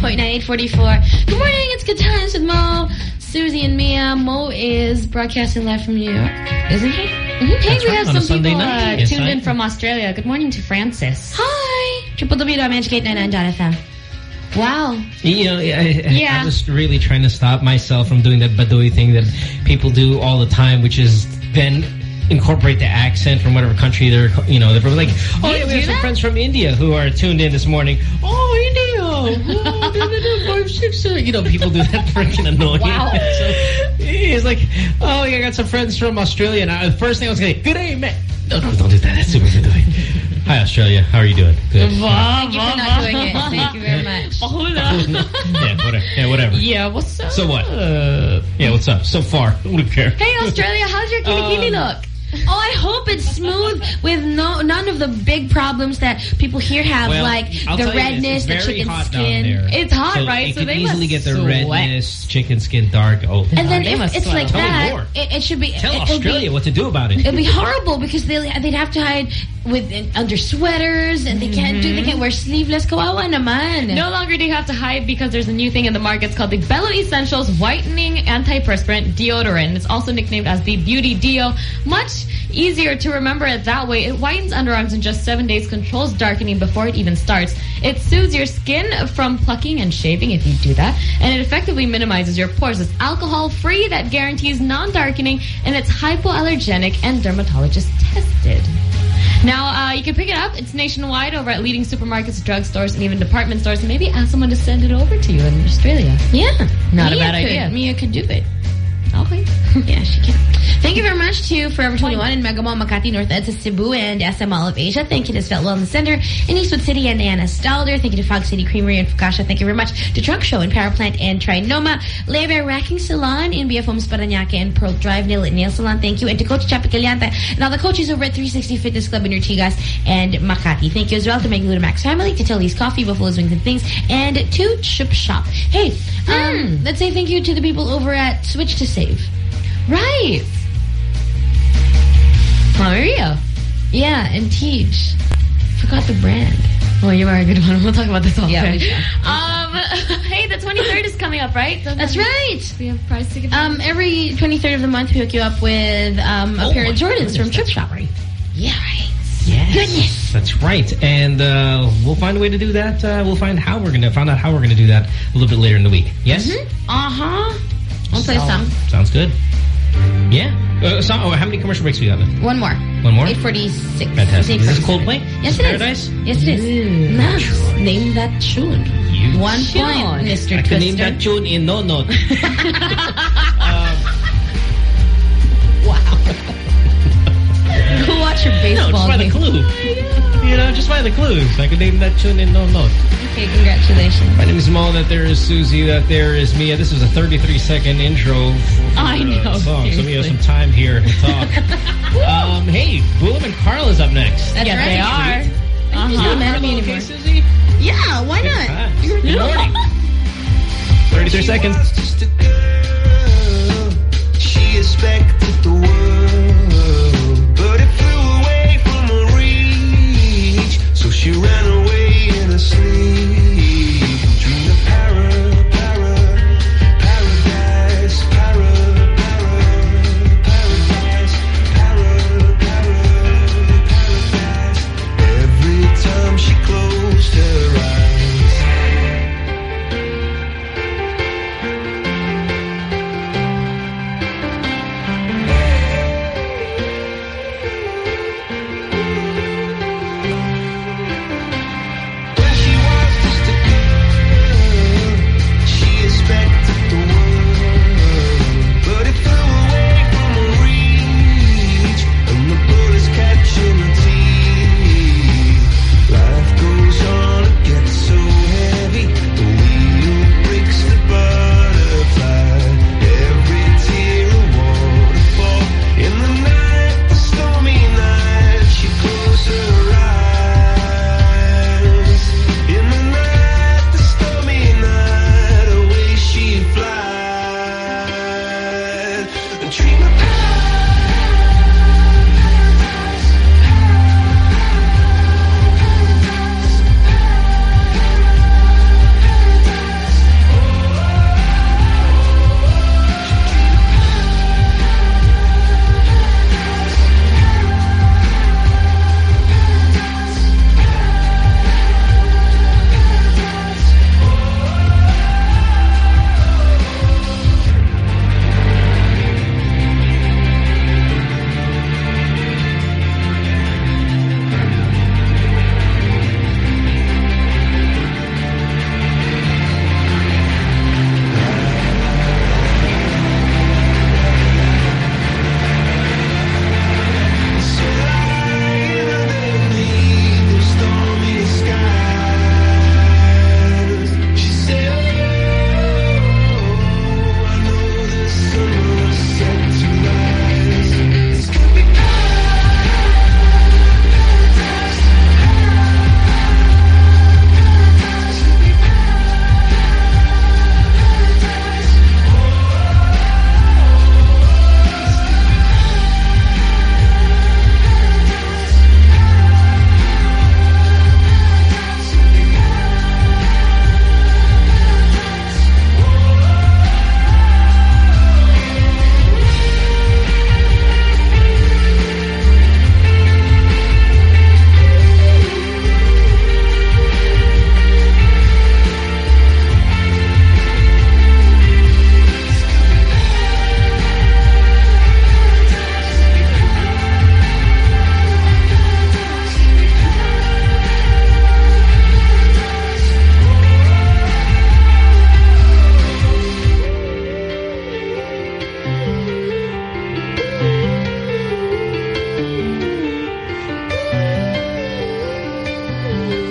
9844. Good morning, it's Good Times with Mo, Susie, and Mia. Mo is broadcasting live from New York, isn't he? Hey, we have some people tuned in from Australia. Good morning to Francis. Hi. www.magic899.fm. Wow. You know, I was really trying to stop myself from doing that Baduy thing that people do all the time, which is then incorporate the accent from whatever country they're, you know, they're from. Like, oh, yeah, we have some friends from India who are tuned in this morning. Oh, India. You know, people do that freaking annoying. Wow. So he's like, oh, yeah, I got some friends from Australia. And the first thing I was going to say, good day, man. No, don't do that. That's super good. Hi, Australia. How are you doing? Good. Thank you for not doing it. Thank you very much. Yeah, whatever. Yeah, what's up? So what? Yeah, what's up? So far, I don't care. Hey, Australia, how's your kilikili look? Oh, I hope it's smooth with none of the big problems that people here have, like the redness, the chicken skin. It's hot, so right? So they easily get the redness, chicken skin, dark. Oh, and then if it's like that, it should be. Tell Australia what to do about it. It'd be horrible because they'd have to hide under sweaters, and they can't wear sleeveless. Kawawa naman. No longer do you have to hide because there's a new thing in the market. It's called the Bello Essentials Whitening Antiperspirant Deodorant. It's also nicknamed as the Beauty Deo. Much easier to remember it that way. It whitens underarms in just 7 days, controls darkening before it even starts. It soothes your skin from plucking and shaving if you do that, and it effectively minimizes your pores. It's alcohol-free that guarantees non-darkening, and it's hypoallergenic and dermatologist tested. Now, you can pick it up. It's nationwide over at leading supermarkets, drugstores, and even department stores. And maybe ask someone to send it over to you in Australia. Yeah. Not a bad idea. Mia could do it. Okay. Yeah, she can. Thank you very much to Forever 21 in Mega Mall, Makati, North Edsa, Cebu, and SM Mall of Asia. Thank you to Svet Wellness Center in Eastwood City and Diana Stalder. Thank you to Fog City Creamery and Fukasha. Thank you very much to Trunk Show in Power Plant and Trinoma. Leber Racking Salon in BF Homes Paranaque and Pearl Drive Nail Salon. Thank you. And to Coach Chapi Calianta and all the coaches over at 360 Fitness Club in Ortigas and Makati. Thank you as well to my Glutamax family, to Tilly's Coffee, Buffalo's Wings and Things, and to Chip Shop. Hey, let's say thank you to the people over at Switch to Save. Right. Maria. Yeah, and Teach. Forgot the brand. Oh, you are a good one. We'll talk about this all day. Hey, the 23rd is coming up, right? That's right. We have prize tickets. Every 23rd of the month, we hook you up with a pair of Jordans from Trip Shop. Right? Yeah, right. Yes. Goodness. That's right. And we'll find a way to do that. We'll find out how we're going to do that a little bit later in the week. Yes? Uh-huh. I'll play some. Sounds good. Yeah. How many commercial breaks we got left? One more. 8:46. Fantastic. Is this Coldplay? Yes, it Paradise? is. Yes, it is. Nice. Name that tune. 1 point, Mr. Twister. I can name that tune in no note. Wow. Go watch your baseball. No, just by the clue. You know, just by the clues. I can name that tune in no note. Okay, congratulations. My name is Mo, that there is Susie, that there is Mia. This was a 33-second intro for I know, song, so we have some time here to talk. Hey, Willem and Carl is up next. That's right. They are. Not mad at me anymore. Okay, Susie? Yeah, why not? Good morning. 33 seconds. Just a girl. She expected the world, but it flew away from her reach. So she ran away in her sleep, dreamed of paradise, paradise. Every time she closed her eyes.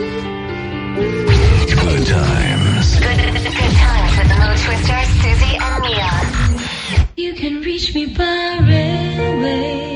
Good times. Good times with Mo Twister, Susie, and Mia. You can reach me by railway.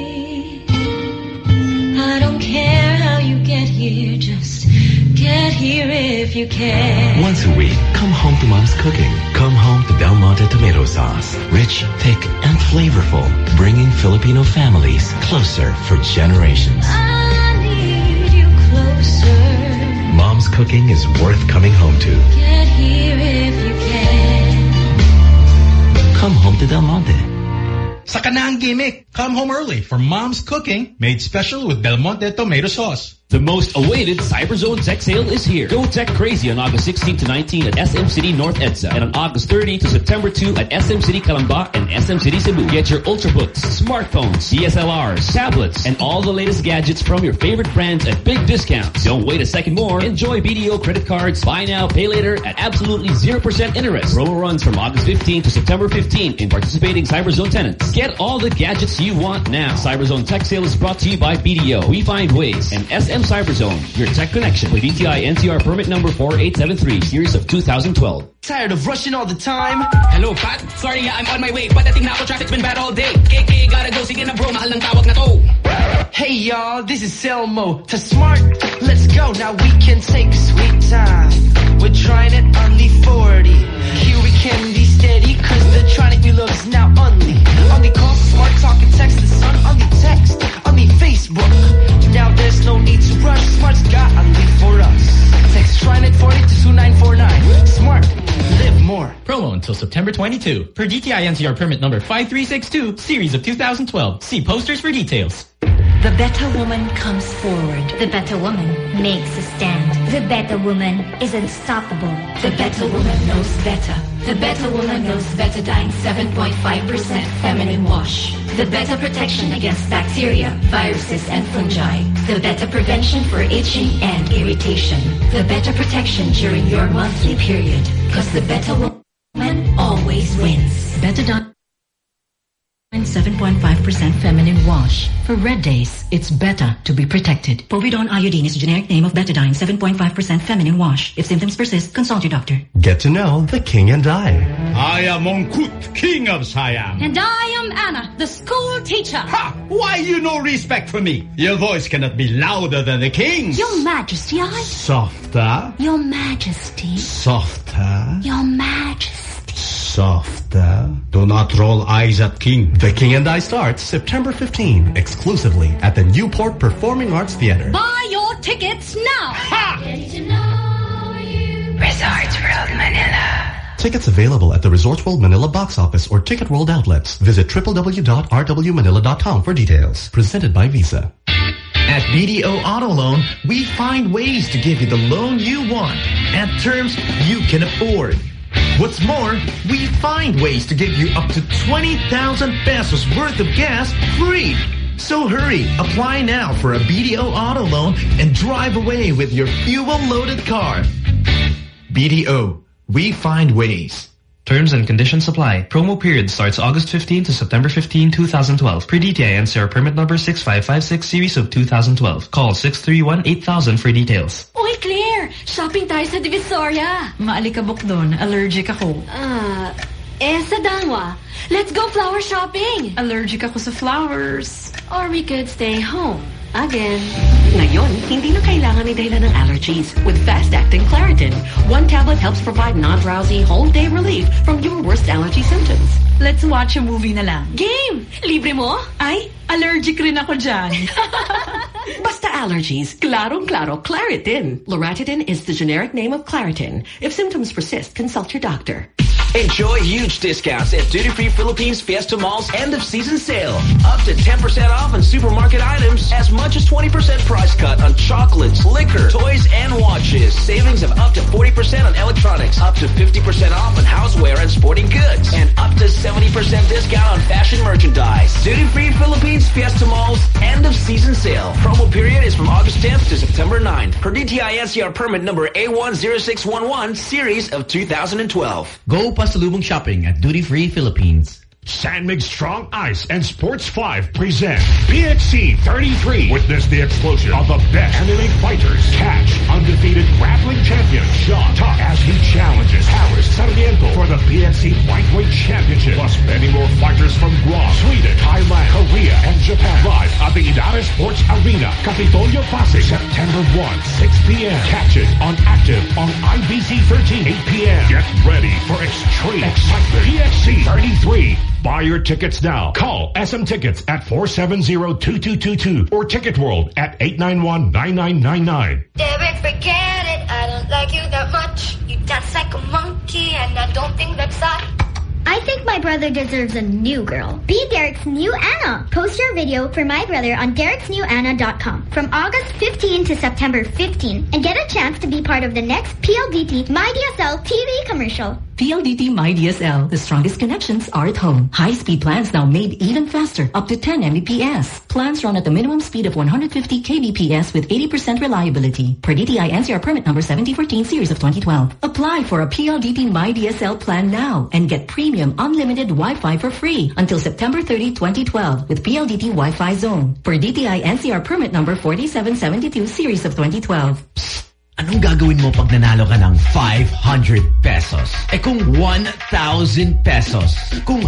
I don't care how you get here, just get here if you can. Once a week, come home to Mom's cooking. Come home to Del Monte tomato sauce. Rich, thick, and flavorful. Bringing Filipino families closer for generations. I need you closer. Mom's cooking is worth coming home to. Get here if you can. Come home to Del Monte. Saka na ang gimmick. Come home early for Mom's cooking, made special with Del Monte tomato sauce. The most awaited CyberZone Tech Sale is here. Go tech crazy on August 16 to 19 at SM City North EDSA and on August 30 to September 2 at SM City Calamba and SM City Cebu. Get your Ultrabooks, smartphones, DSLRs, tablets, and all the latest gadgets from your favorite brands at big discounts. Don't wait a second more. Enjoy BDO credit cards, buy now, pay later at absolutely 0% interest. Promo runs from August 15 to September 15 in participating CyberZone tenants. Get all the gadgets you want now. CyberZone Tech Sale is brought to you by BDO, We Find Ways, and SM CyberZone, your tech connection with DTI NCR permit number 4873, series of 2012. Tired of rushing all the time? Hello, Pat. Sorry, I'm on my way. Patating na ako, traffic's been bad all day. KK, gotta go. Sige na bro, mahal ng tawag na to. Hey y'all, this is Selmo. To Smart, let's go. Now we can take sweet time. We're trying it only 40. Here we can be steady, cause the Tronic we love is now only. Only call, smart, talk, and text the sun. Only text, only Facebook. Now there's no need to rush. Smart's got only for us. Text Trinet 40 to 2949. Smart, live more. Promo until September 22. Per DTI NCR permit number 5362, series of 2012. See posters for details. The better woman comes forward. The better woman makes a stand. The better woman is unstoppable. The better woman knows better. The better woman knows Betadine 7.5% feminine wash. The better protection against bacteria, viruses, and fungi. The better prevention for itching and irritation. The better protection during your monthly period. Because the better woman always wins. Betadine 7.5% feminine wash. For red days, it's better to be protected. Povidone iodine is the generic name of Betadine 7.5% feminine wash. If symptoms persist, consult your doctor. Get to know the King and I. I am Mongkut, King of Siam. And I am Anna, the school teacher. Ha! Why you no respect for me? Your voice cannot be louder than the king's. Your Majesty, Softer. Your Majesty. Softer. Your Majesty. Softer. Do not roll eyes at King. The King and I starts September 15, exclusively at the Newport Performing Arts Theater. Buy your tickets now. Ha! Resorts World Manila. Tickets available at the Resorts World Manila box office or Ticket World outlets. Visit www.rwmanila.com for details. Presented by Visa. At BDO Auto Loan, we find ways to give you the loan you want at terms you can afford. What's more, we find ways to give you up to 20,000 pesos worth of gas free. So hurry, apply now for a BDO Auto Loan and drive away with your fuel-loaded car. BDO, we find ways. Terms and conditions apply. Promo period starts August 15 to September 15, 2012. Per DTI NCR permit number 6556, series of 2012. Call 631-8000 for details. Uy, Claire! Shopping tayo sa Divisoria. Maalikabok doon. Allergic ako. Sa Dangwa. Let's go flower shopping. Allergic ako sa flowers. Or we could stay home. Again. Ngayon, hindi na kailangan ni dahilan ng allergies with fast-acting Claritin. One tablet helps provide non-drowsy, whole-day relief from your worst allergy symptoms. Let's watch a movie na lang. Game! Libre mo? Ay, allergic rin ako dyan. Basta allergies, klarong-klaro Claritin. Loratadine is the generic name of Claritin. If symptoms persist, consult your doctor. Enjoy huge discounts at Duty Free Philippines Fiesta Mall's end-of-season sale. Up to 10% off on supermarket items, as much as 20% price cut on chocolates, liquor, toys, and watches. Savings of up to 40% on electronics, up to 50% off on houseware and sporting goods, and up to 70% discount on fashion merchandise. Duty Free Philippines Fiesta Mall's end-of-season sale. Promo period is from August 10th to September 9th. Per DTI NCR permit number A10611, series of 2012. Go pasalubong shopping at Duty Free Philippines. San Mig Strong Ice and Sports 5 present PXC 33. Witness the explosion of the best MMA fighters. Catch undefeated PXC Lightweight Championship. Plus many more fighters from Guam, Sweden, Thailand, Korea, and Japan. Live at the Inara Sports Arena, Capitolio Pasig, September 1, 6 p.m. Catch it on Active on IBC 13, 8 p.m. Get ready for extreme excitement. PXC 33. Buy your tickets now. Call SM Tickets at 470-2222 or Ticket World at 891-9999. Derek, forget it. I don't like you that much. You dance like a monkey and I don't think that's hot. I think my brother deserves a new girl. Be Derek's new Anna. Post your video for my brother on dereksnewanna.com from August 15 to September 15 and get a chance to be part of the next PLDT MyDSL TV commercial. PLDT MyDSL, the strongest connections are at home. High-speed plans now made even faster, up to 10 Mbps. Plans run at the minimum speed of 150 kbps with 80% reliability. Per DTI NCR permit number 7014 series of 2012. Apply for a PLDT MyDSL plan now and get premium unlimited Wi-Fi for free until September 30, 2012 with PLDT Wi-Fi Zone. Per DTI NCR permit number 4772 series of 2012. Anong gagawin mo pag nanalo ka ng 500 pesos? Eh kung 1,000 pesos? Kung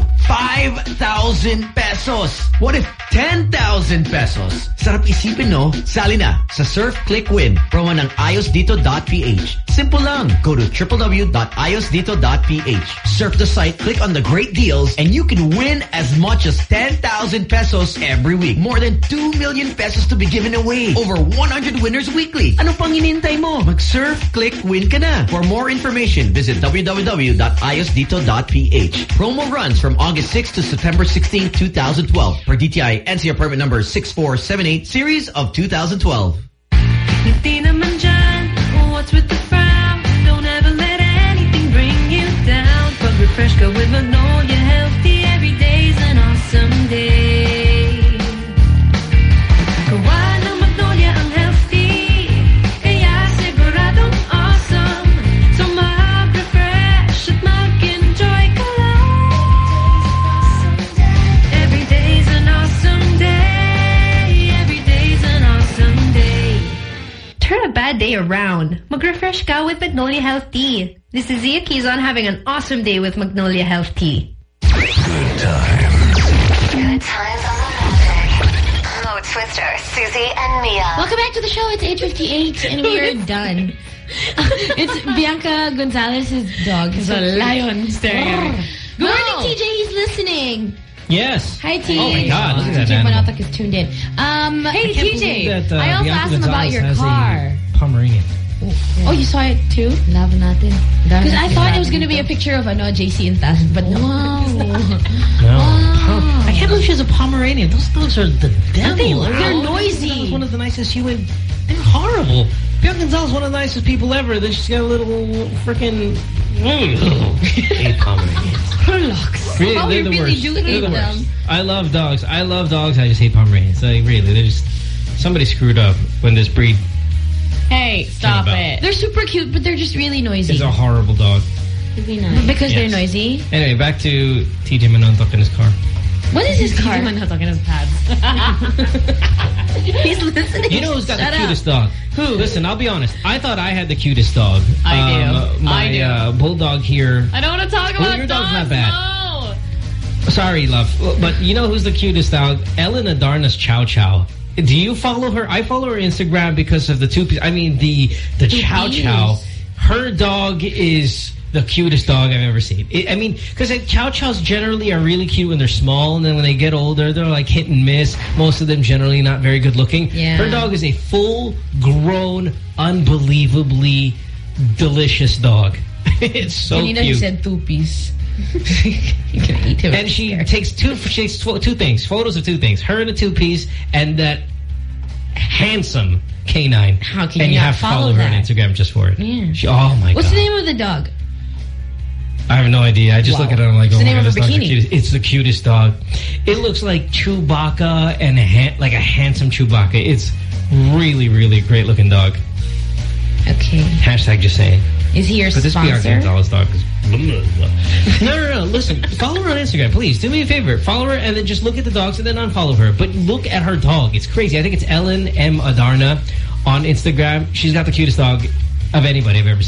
5,000 pesos? What if 10,000 pesos? Sarap isipin, no? Sali na sa Surf Click Win. Promo ng iosdito.ph. Simple lang. Go to www.iosdito.ph. Surf the site, click on the great deals, and you can win as much as 10,000 pesos every week. More than 2 million pesos to be given away. Over 100 winners weekly. Ano pang hinihintay mo? Mag-surf, click, win ka na. For more information, visit www.iosdito.ph. Promo runs from August 6 to September 16, 2012. Per DTI NCR permit number 6478 series of 2012. Hindi naman dyan, what's with the frown? Don't ever let anything bring you down. Pag-refresh ka with Magnolia Healthy, every day's an awesome day. Gawa ng Magnolia ang healthy, kaya siguradong awesome. So mag-refresh at mag-enjoy ka lang. Every day's an awesome day. Every day's an awesome day. Turn a bad day around. Mag-refresh ka with Magnolia Health Tea. This is Zia Kizon having an awesome day with Magnolia Health Tea. Good times. Good times on the Magic. Mo Twister, Susie, and Mia. Welcome back to the show. It's 8:58 and we're done. It's Bianca Gonzalez's dog. It's a lion staring. Good morning, TJ. He's listening. Yes. Hi, TJ. Oh my God, look at that TJ animal. Manotok is tuned in. Hey, TJ. That, I also Bianca asked him about Gonzalez your has car. a Pomeranian. Oh, you saw it too? Love natin. Because I thought it was going to be a picture of JC and Taz, but no. Wow. No. I can't believe she has a Pomeranian. Those dogs are the devil. They're noisy. One of the nicest human. They're horrible. Bianca Gonzalez is one of the nicest people ever. Then she's got a little freaking hate Pomeranians. Her looks. Really, oh, they're the really worst. do They're hate the them. worst. I love dogs. I love dogs. I just hate Pomeranians. Like, really, they're just... Somebody screwed up when this breed... Hey, stop it. They're super cute, but they're just really noisy. It's a horrible dog. Because they're noisy? Anyway, back to TJ Manotok in his car. What is his car? TJ Manotok in his pads. He's listening. You know who's got Shut the up. cutest dog? Who? Listen, I'll be honest. I thought I had the cutest dog. I do. My bulldog here. I don't want to talk about your dogs. dog's not bad. No. Sorry, love. But you know who's the cutest dog? Ellen Adarna's Chow Chow. Do you follow her? I follow her Instagram because of the the Chow Chow. Her dog is the cutest dog I've ever seen. Because Chow Chows generally are really cute when they're small, and then when they get older, they're like hit and miss. Most of them generally not very good looking. Yeah. Her dog is a full-grown, unbelievably delicious dog. It's so cute. You said two-piece. You can eat him. And she takes two things, photos of two things. Her in a two-piece and that handsome canine. How can and you you not have to follow follow her that? on Instagram just for it. Yeah. Oh my What's God. the name of the dog? I have no idea. I just look at it and I'm like, What's oh the my name God, of this her dog's the bikini? cutest. It's the cutest dog. It looks like Chewbacca and like a handsome Chewbacca. It's really, really great looking dog. Okay. Hashtag just saying. Is he your But this sponsor? Bianca Gonzalez dog is... No. Listen, follow her on Instagram, please. Do me a favor. Follow her and then just look at the dogs and then unfollow her. But look at her dog. It's crazy. I think it's Ellen M. Adarna on Instagram. She's got the cutest dog of anybody I've ever seen.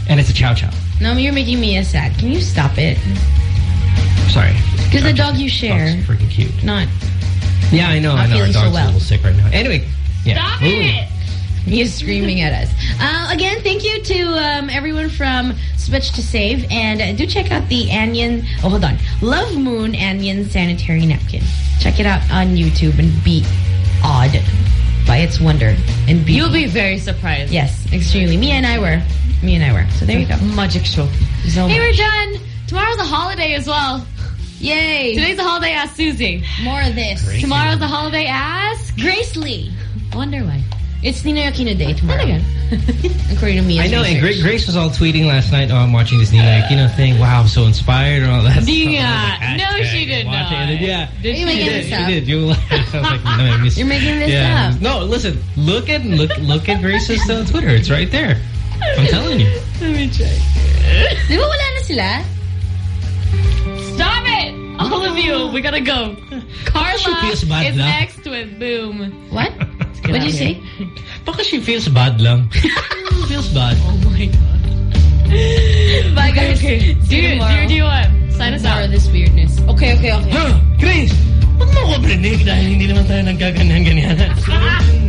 And it's a chow chow. No, you're making me sad. Can you stop it? Sorry. Because the dog you share. Dog's freaking cute. Not. Yeah, I know. Our dog's a little sick right now. Anyway. Yeah. Stop it! He's screaming at us. Again, thank you to everyone from Switch to Save. And do check out the Anion... Oh, hold on. Love Moon Anion Sanitary Napkin. Check it out on YouTube and be awed by its wonder. And beauty. You'll be very surprised. Yes, extremely. Me and I were. So there you go. Magic show. So hey, we're done. Tomorrow's a holiday as well. Yay. Today's a holiday. Ask Susie. More of this. Great. Tomorrow's a holiday. Ask Grace Lee. I wonder why. It's Ninoy Aquino Day tomorrow. According to me. I know, and Grace was all tweeting last night, oh, I'm watching this Ninoy Aquino thing. Wow, I'm so inspired and all that Yeah. No, she did not. Yeah. Are you making this up? She did. I was like, no, you're making this up. No, listen. Look at Grace's Twitter. It's right there. I'm telling you. Let me check. Di ba wala na sila? Stop it! All of you, we gotta go. Carla is next with Boom. What? What did you say? Baka she feels bad lang. Feels bad. Oh my God. Bye guys. Okay. Do you sign us out of this weirdness? Okay. Grace, ba't mo ko brinig dahil hindi naman tayo nagkaganyan-ganyanan?